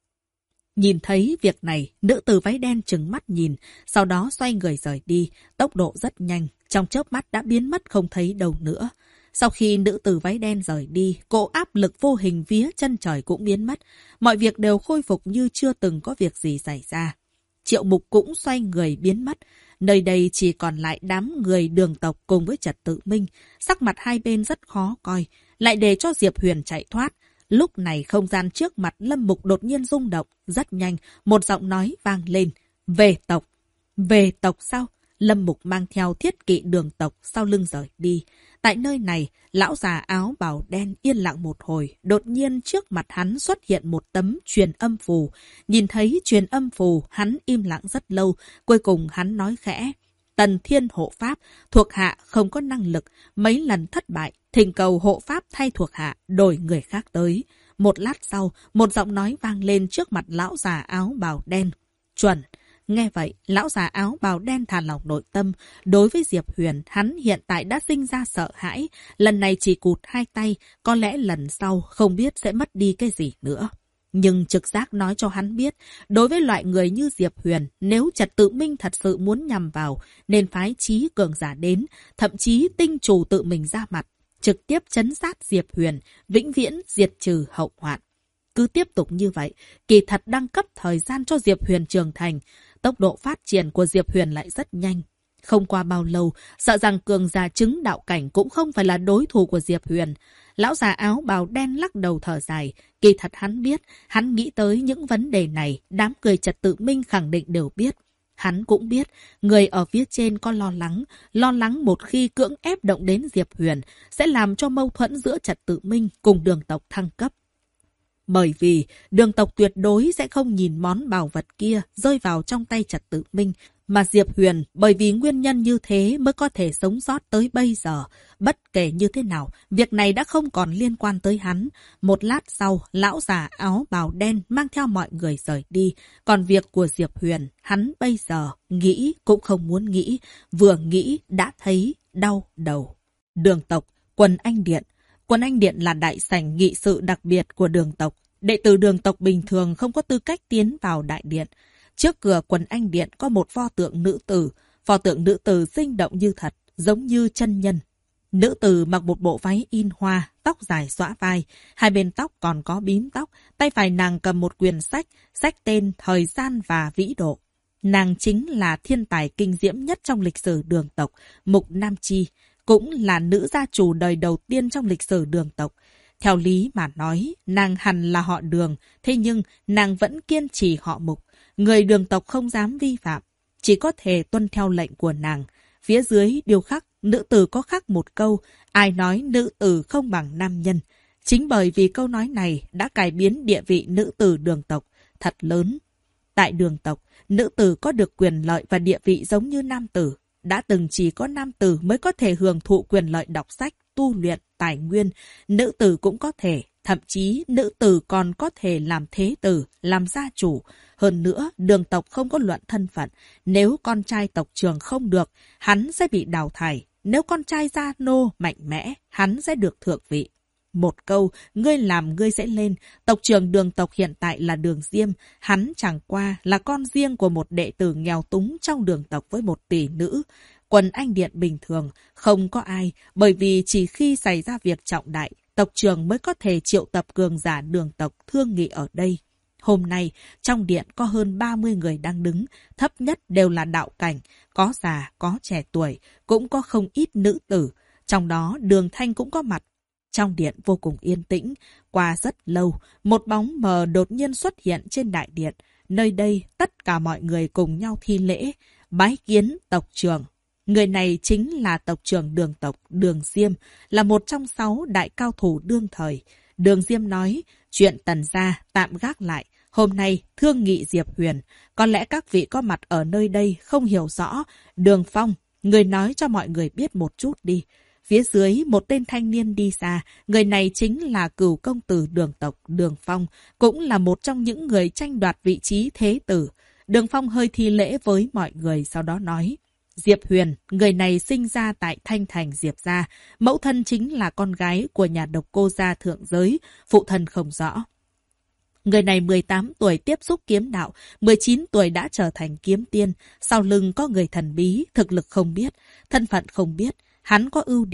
Nhìn thấy việc này, nữ tử váy đen trừng mắt nhìn, sau đó xoay người rời đi, tốc độ rất nhanh, trong chớp mắt đã biến mất không thấy đâu nữa. Sau khi nữ tử váy đen rời đi, cỗ áp lực vô hình phía chân trời cũng biến mất. Mọi việc đều khôi phục như chưa từng có việc gì xảy ra. Triệu Mục cũng xoay người biến mất. Nơi đây chỉ còn lại đám người Đường tộc cùng với Trật Tự Minh. Sắc mặt hai bên rất khó coi, lại để cho Diệp Huyền chạy thoát. Lúc này không gian trước mặt Lâm Mục đột nhiên rung động. Rất nhanh, một giọng nói vang lên. Về tộc. Về tộc sao? Lâm Mục mang theo thiết kỵ Đường tộc sau lưng rời đi. Tại nơi này, lão già áo bào đen yên lặng một hồi. Đột nhiên trước mặt hắn xuất hiện một tấm truyền âm phù. Nhìn thấy truyền âm phù, hắn im lặng rất lâu. Cuối cùng hắn nói khẽ. Tần Thiên hộ pháp, thuộc hạ không có năng lực. Mấy lần thất bại, thỉnh cầu hộ pháp thay thuộc hạ, đổi người khác tới. Một lát sau, một giọng nói vang lên trước mặt lão già áo bào đen. Chuẩn. Nghe vậy, lão già áo bào đen thản lòng nội tâm. Đối với Diệp Huyền, hắn hiện tại đã sinh ra sợ hãi. Lần này chỉ cụt hai tay, có lẽ lần sau không biết sẽ mất đi cái gì nữa. Nhưng trực giác nói cho hắn biết, đối với loại người như Diệp Huyền, nếu Trật Tự Minh thật sự muốn nhằm vào, nên phái trí cường giả đến, thậm chí tinh chủ tự mình ra mặt, trực tiếp trấn sát Diệp Huyền, vĩnh viễn diệt trừ hậu hoạn. Cứ tiếp tục như vậy, kỳ thật đang cấp thời gian cho Diệp Huyền trưởng thành. Tốc độ phát triển của Diệp Huyền lại rất nhanh. Không qua bao lâu, sợ rằng cường giả chứng đạo cảnh cũng không phải là đối thủ của Diệp Huyền. Lão già áo bào đen lắc đầu thở dài. Kỳ thật hắn biết, hắn nghĩ tới những vấn đề này, đám người Trật Tự Minh khẳng định đều biết. Hắn cũng biết, người ở phía trên có lo lắng một khi cưỡng ép động đến Diệp Huyền, sẽ làm cho mâu thuẫn giữa Trật Tự Minh cùng Đường tộc thăng cấp. Bởi vì Đường tộc tuyệt đối sẽ không nhìn món bảo vật kia rơi vào trong tay Trật Tự Minh, mà Diệp Huyền bởi vì nguyên nhân như thế mới có thể sống sót tới bây giờ. Bất kể như thế nào, việc này đã không còn liên quan tới hắn. Một lát sau, lão già áo bào đen mang theo mọi người rời đi. Còn việc của Diệp Huyền, hắn bây giờ nghĩ cũng không muốn nghĩ, vừa nghĩ đã thấy đau đầu. Đường tộc, Quần Anh Điện. Quần Anh Điện là đại sảnh nghị sự đặc biệt của Đường tộc. Đệ tử Đường tộc bình thường không có tư cách tiến vào đại điện. Trước cửa Quần Anh Điện có một pho tượng nữ tử. Pho tượng nữ tử sinh động như thật, giống như chân nhân. Nữ tử mặc một bộ váy in hoa, tóc dài xõa vai. Hai bên tóc còn có bím tóc. Tay phải nàng cầm một quyển sách, sách tên Thời gian và Vĩ độ. Nàng chính là thiên tài kinh diễm nhất trong lịch sử Đường tộc, Mục Nam Chi. Cũng là nữ gia chủ đời đầu tiên trong lịch sử Đường tộc. Theo lý mà nói, nàng hẳn là họ Đường, thế nhưng nàng vẫn kiên trì họ Mục. Người Đường tộc không dám vi phạm, chỉ có thể tuân theo lệnh của nàng. Phía dưới điêu khắc, nữ tử có khắc một câu, ai nói nữ tử không bằng nam nhân. Chính bởi vì câu nói này đã cải biến địa vị nữ tử Đường tộc thật lớn. Tại Đường tộc, nữ tử có được quyền lợi và địa vị giống như nam tử. Đã từng chỉ có nam tử mới có thể hưởng thụ quyền lợi đọc sách, tu luyện, tài nguyên. Nữ tử cũng có thể, thậm chí nữ tử còn có thể làm thế tử, làm gia chủ. Hơn nữa, Đường tộc không có luận thân phận. Nếu con trai tộc trưởng không được, hắn sẽ bị đào thải. Nếu con trai gia nô mạnh mẽ, hắn sẽ được thượng vị. Một câu, ngươi làm ngươi sẽ lên. Tộc trưởng Đường tộc hiện tại là Đường Diêm. Hắn chẳng qua là con riêng của một đệ tử nghèo túng trong Đường tộc với một tỷ nữ. Quần Anh Điện bình thường, không có ai, bởi vì chỉ khi xảy ra việc trọng đại, tộc trưởng mới có thể triệu tập cường giả Đường tộc thương nghị ở đây. Hôm nay, trong điện có hơn 30 người đang đứng, thấp nhất đều là đạo cảnh, có già, có trẻ tuổi, cũng có không ít nữ tử. Trong đó, Đường Thanh cũng có mặt. Trong điện vô cùng yên tĩnh, qua rất lâu, một bóng mờ đột nhiên xuất hiện trên đại điện. Nơi đây, tất cả mọi người cùng nhau thi lễ, bái kiến tộc trưởng. Người này chính là tộc trưởng Đường tộc Đường Diêm, là một trong 6 đại cao thủ đương thời. Đường Diêm nói, chuyện Tần gia tạm gác lại. Hôm nay, thương nghị Diệp Huyền. Có lẽ các vị có mặt ở nơi đây không hiểu rõ. Đường Phong, người nói cho mọi người biết một chút đi. Phía dưới, một tên thanh niên đi xa. Người này chính là cửu công tử Đường tộc Đường Phong, cũng là một trong những người tranh đoạt vị trí thế tử. Đường Phong hơi thi lễ với mọi người, sau đó nói. Diệp Huyền, người này sinh ra tại Thanh Thành Diệp gia. Mẫu thân chính là con gái của nhà độc cô gia thượng giới, phụ thân không rõ. Người này 18 tuổi tiếp xúc kiếm đạo, 19 tuổi đã trở thành kiếm tiên. Sau lưng có người thần bí, thực lực không biết, thân phận không biết. Hắn có ưu điểm,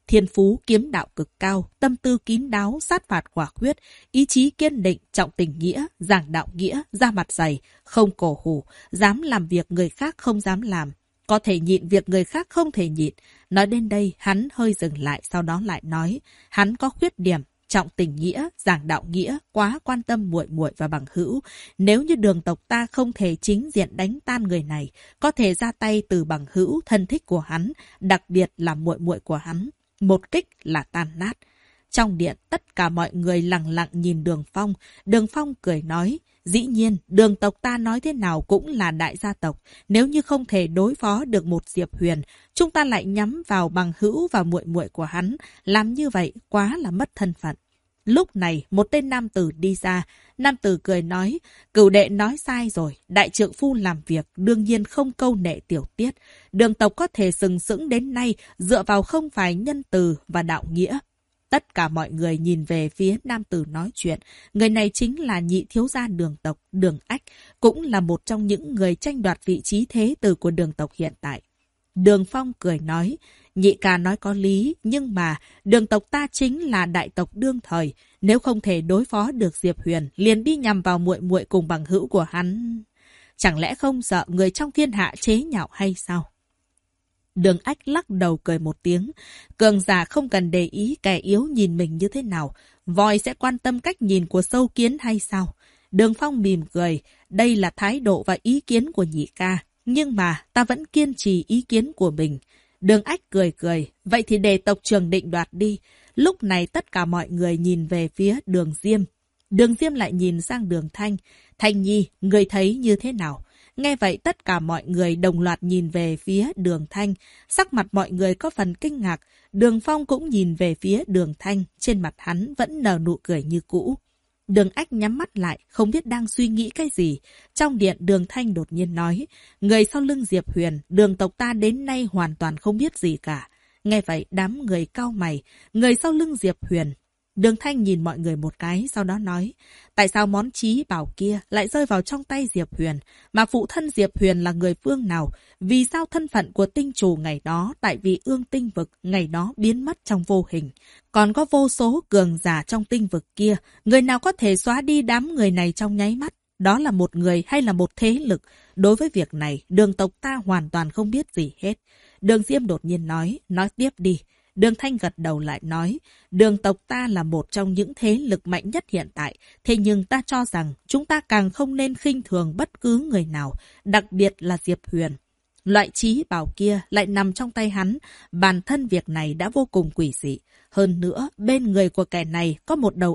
thiên phú kiếm đạo cực cao, tâm tư kín đáo, sát phạt quả quyết, ý chí kiên định, trọng tình nghĩa, giảng đạo nghĩa, da mặt dày, không cổ hủ, dám làm việc người khác không dám làm, có thể nhịn việc người khác không thể nhịn. Nói đến đây, hắn hơi dừng lại, sau đó lại nói, hắn có khuyết điểm, trọng tình nghĩa, giảng đạo nghĩa, quá quan tâm muội muội và bằng hữu. Nếu như Đường tộc ta không thể chính diện đánh tan người này, có thể ra tay từ bằng hữu, thân thích của hắn, đặc biệt là muội muội của hắn. Một kích là tan nát. Trong điện, tất cả mọi người lặng lặng nhìn Đường Phong. Đường Phong cười nói, dĩ nhiên, Đường tộc ta nói thế nào cũng là đại gia tộc. Nếu như không thể đối phó được một Diệp Huyền, chúng ta lại nhắm vào bằng hữu và muội muội của hắn. Làm như vậy quá là mất thân phận. Lúc này, một tên nam tử đi ra. Nam tử cười nói, cửu đệ nói sai rồi. Đại trượng phu làm việc đương nhiên không câu nệ tiểu tiết. Đường tộc có thể sừng sững đến nay dựa vào không phải nhân từ và đạo nghĩa. Tất cả mọi người nhìn về phía nam tử nói chuyện. Người này chính là nhị thiếu gia Đường tộc, Đường Ách, cũng là một trong những người tranh đoạt vị trí thế tử của Đường tộc hiện tại. Đường Phong cười nói, nhị ca nói có lý, nhưng mà Đường tộc ta chính là đại tộc đương thời. Nếu không thể đối phó được Diệp Huyền, liền đi nhằm vào muội muội cùng bằng hữu của hắn. Chẳng lẽ không sợ người trong thiên hạ chế nhạo hay sao? Đường Ách lắc đầu cười một tiếng. Cường giả không cần để ý kẻ yếu nhìn mình như thế nào. Voi sẽ quan tâm cách nhìn của sâu kiến hay sao? Đường Phong mỉm cười. Đây là thái độ và ý kiến của nhị ca. Nhưng mà ta vẫn kiên trì ý kiến của mình. Đường Ách cười cười. Vậy thì để tộc trưởng định đoạt đi. Lúc này tất cả mọi người nhìn về phía Đường Diêm. Đường Diêm lại nhìn sang Đường Thanh. Thanh Nhi, người thấy như thế nào? Nghe vậy tất cả mọi người đồng loạt nhìn về phía Đường Thanh. Sắc mặt mọi người có phần kinh ngạc. Đường Phong cũng nhìn về phía Đường Thanh. Trên mặt hắn vẫn nở nụ cười như cũ. Đường Ách nhắm mắt lại, không biết đang suy nghĩ cái gì. Trong điện, Đường Thanh đột nhiên nói, người sau lưng Diệp Huyền, Đường tộc ta đến nay hoàn toàn không biết gì cả. Nghe vậy đám người cau mày, người sau lưng Diệp Huyền. Đường Thanh nhìn mọi người một cái, sau đó nói, tại sao món chí bảo kia lại rơi vào trong tay Diệp Huyền, mà phụ thân Diệp Huyền là người phương nào? Vì sao thân phận của tinh chủ ngày đó tại vì ương tinh vực ngày đó biến mất trong vô hình? Còn có vô số cường giả trong tinh vực kia, người nào có thể xóa đi đám người này trong nháy mắt? Đó là một người hay là một thế lực? Đối với việc này, Đường tộc ta hoàn toàn không biết gì hết. Đường Diêm đột nhiên nói tiếp đi. Đường Thanh gật đầu lại nói, Đường tộc ta là một trong những thế lực mạnh nhất hiện tại, thế nhưng ta cho rằng chúng ta càng không nên khinh thường bất cứ người nào, đặc biệt là Diệp Huyền. Loại chí bảo kia lại nằm trong tay hắn, bản thân việc này đã vô cùng quỷ dị. Hơn nữa, bên người của kẻ này có một đầu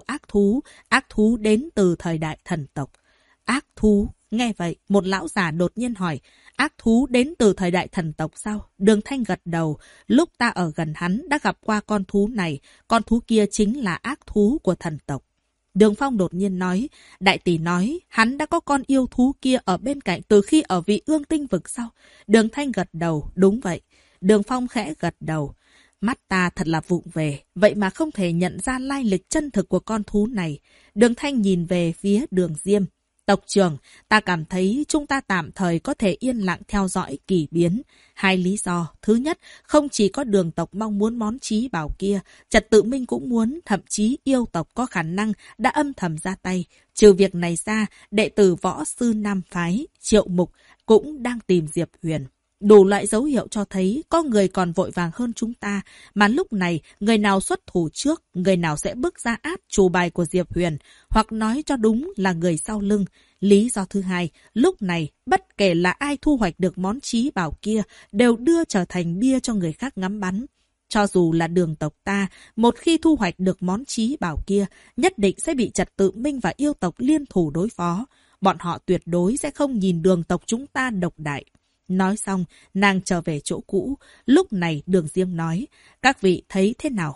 ác thú đến từ thời đại thần tộc. Ác thú? Nghe vậy, một lão già đột nhiên hỏi, ác thú đến từ thời đại thần tộc sao? Đường Thanh gật đầu, lúc ta ở gần hắn đã gặp qua con thú này, con thú kia chính là ác thú của thần tộc. Đường Phong đột nhiên nói, đại tỷ nói, hắn đã có con yêu thú kia ở bên cạnh từ khi ở vị ương tinh vực sao? Đường Thanh gật đầu, đúng vậy. Đường Phong khẽ gật đầu. Mắt ta thật là vụng về, vậy mà không thể nhận ra lai lịch chân thực của con thú này. Đường Thanh nhìn về phía Đường Diêm. Tộc trưởng, ta cảm thấy chúng ta tạm thời có thể yên lặng theo dõi kỳ biến. Hai lý do. Thứ nhất, không chỉ có Đường tộc mong muốn món chí bảo kia, Trật Tự Minh cũng muốn, thậm chí yêu tộc có khả năng đã âm thầm ra tay. Trừ việc này ra, đệ tử võ sư Nam Phái, Triệu Mục, cũng đang tìm Diệp Huyền. Đủ loại dấu hiệu cho thấy có người còn vội vàng hơn chúng ta, mà lúc này người nào xuất thủ trước, người nào sẽ bước ra át chủ bài của Diệp Huyền, hoặc nói cho đúng là người sau lưng. Lý do thứ hai, lúc này bất kể là ai thu hoạch được món chí bảo kia đều đưa trở thành bia cho người khác ngắm bắn. Cho dù là Đường tộc ta, một khi thu hoạch được món chí bảo kia, nhất định sẽ bị Trật Tự Minh và yêu tộc liên thủ đối phó. Bọn họ tuyệt đối sẽ không nhìn Đường tộc chúng ta độc đại. Nói xong, nàng trở về chỗ cũ. Lúc này Đường Diêm nói, các vị thấy thế nào?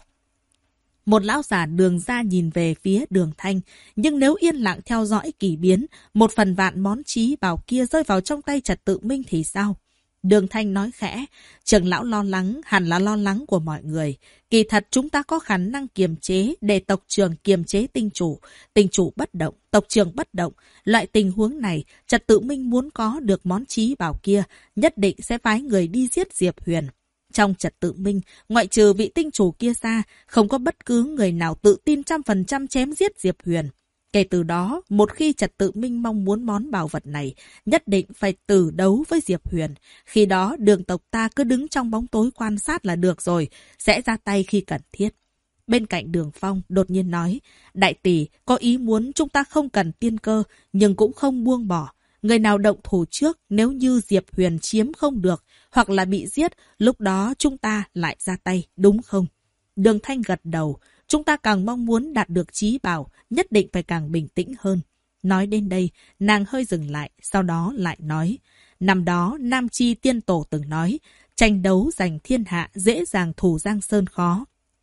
Một lão già Đường ra nhìn về phía Đường Thanh, nhưng nếu yên lặng theo dõi kỳ biến, 1/1000 món chí bảo kia rơi vào trong tay Trật Tự Minh thì sao? Đường Thanh nói khẽ, trưởng lão lo lắng hẳn là lo lắng của mọi người. Kỳ thật chúng ta có khả năng kiềm chế để tộc trưởng kiềm chế tinh chủ bất động, tộc trưởng bất động. Loại tình huống này, Trật Tự Minh muốn có được món chí bảo kia, nhất định sẽ phái người đi giết Diệp Huyền. Trong trật tự minh, ngoại trừ vị tinh chủ kia ra, không có bất cứ người nào tự tin 100% chém giết Diệp Huyền. Kể từ đó, một khi trật tự minh mong muốn món bảo vật này, nhất định phải tử đấu với Diệp Huyền. Khi đó, Đường tộc ta cứ đứng trong bóng tối quan sát là được rồi, sẽ ra tay khi cần thiết. Bên cạnh Đường Phong đột nhiên nói, đại tỷ có ý muốn chúng ta không cần tiên cơ, nhưng cũng không buông bỏ. Người nào động thủ trước, nếu như Diệp Huyền chiếm không được, hoặc là bị giết, lúc đó chúng ta lại ra tay, đúng không? Đường Thanh gật đầu, chúng ta càng mong muốn đạt được chí bảo, nhất định phải càng bình tĩnh hơn. Nói đến đây, nàng hơi dừng lại, sau đó lại nói. Năm đó, Nam Chi Tiên Tổ từng nói, tranh đấu giành thiên hạ dễ dàng thủ Giang Sơn khó.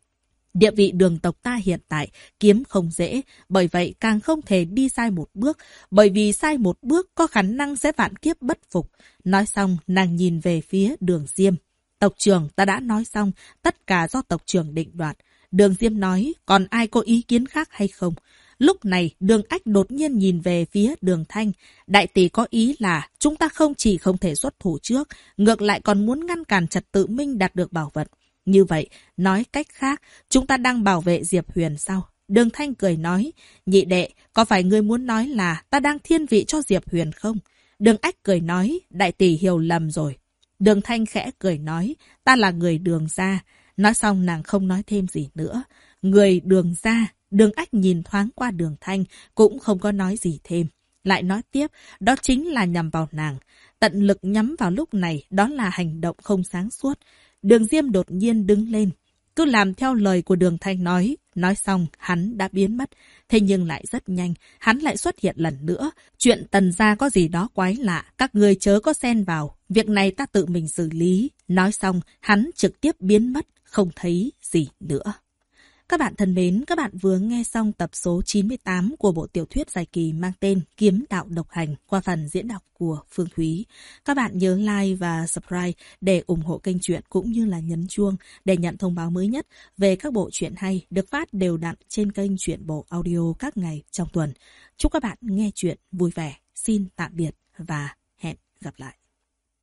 Địa vị Đường tộc ta hiện tại kiếm không dễ, bởi vậy càng không thể đi sai một bước, bởi vì sai một bước có khả năng sẽ vạn kiếp bất phục. Nói xong, nàng nhìn về phía Đường Diêm. Tộc trưởng ta đã nói xong, tất cả do tộc trưởng định đoạt. Đường Diêm nói, còn ai có ý kiến khác hay không? Lúc này, Đường Ách đột nhiên nhìn về phía Đường Thanh. Đại tỷ có ý là, chúng ta không chỉ không thể xuất thủ trước, ngược lại còn muốn ngăn cản trật tự minh đạt được bảo vật. Như vậy, nói cách khác, chúng ta đang bảo vệ Diệp Huyền sao? Đường Thanh cười nói, nhị đệ, có phải ngươi muốn nói là ta đang thiên vị cho Diệp Huyền không? Đường Ách cười nói, đại tỷ hiểu lầm rồi. Đường Thanh khẽ cười nói, ta là người Đường gia. Nói xong nàng không nói thêm gì nữa. Người Đường gia, Đường Ách nhìn thoáng qua Đường Thanh, cũng không có nói gì thêm. Lại nói tiếp, đó chính là nhằm vào nàng. Tận lực nhắm vào lúc này, đó là hành động không sáng suốt. Đường Diêm đột nhiên đứng lên, cứ làm theo lời của Đường Thanh nói. Nói xong, hắn đã biến mất. Thế nhưng lại rất nhanh, hắn lại xuất hiện lần nữa. Chuyện Tần gia có gì đó quái lạ, các người chớ có xen vào. Việc này ta tự mình xử lý. Nói xong, hắn trực tiếp biến mất, không thấy gì nữa. Các bạn thân mến, các bạn vừa nghe xong tập số 98 của bộ tiểu thuyết dài kỳ mang tên Kiếm Đạo Độc Hành qua phần diễn đọc của Phương Thúy. Các bạn nhớ like và subscribe để ủng hộ kênh truyện cũng như là nhấn chuông để nhận thông báo mới nhất về các bộ truyện hay được phát đều đặn trên kênh Truyện Bộ Audio các ngày trong tuần. Chúc các bạn nghe truyện vui vẻ. Xin tạm biệt và hẹn gặp lại.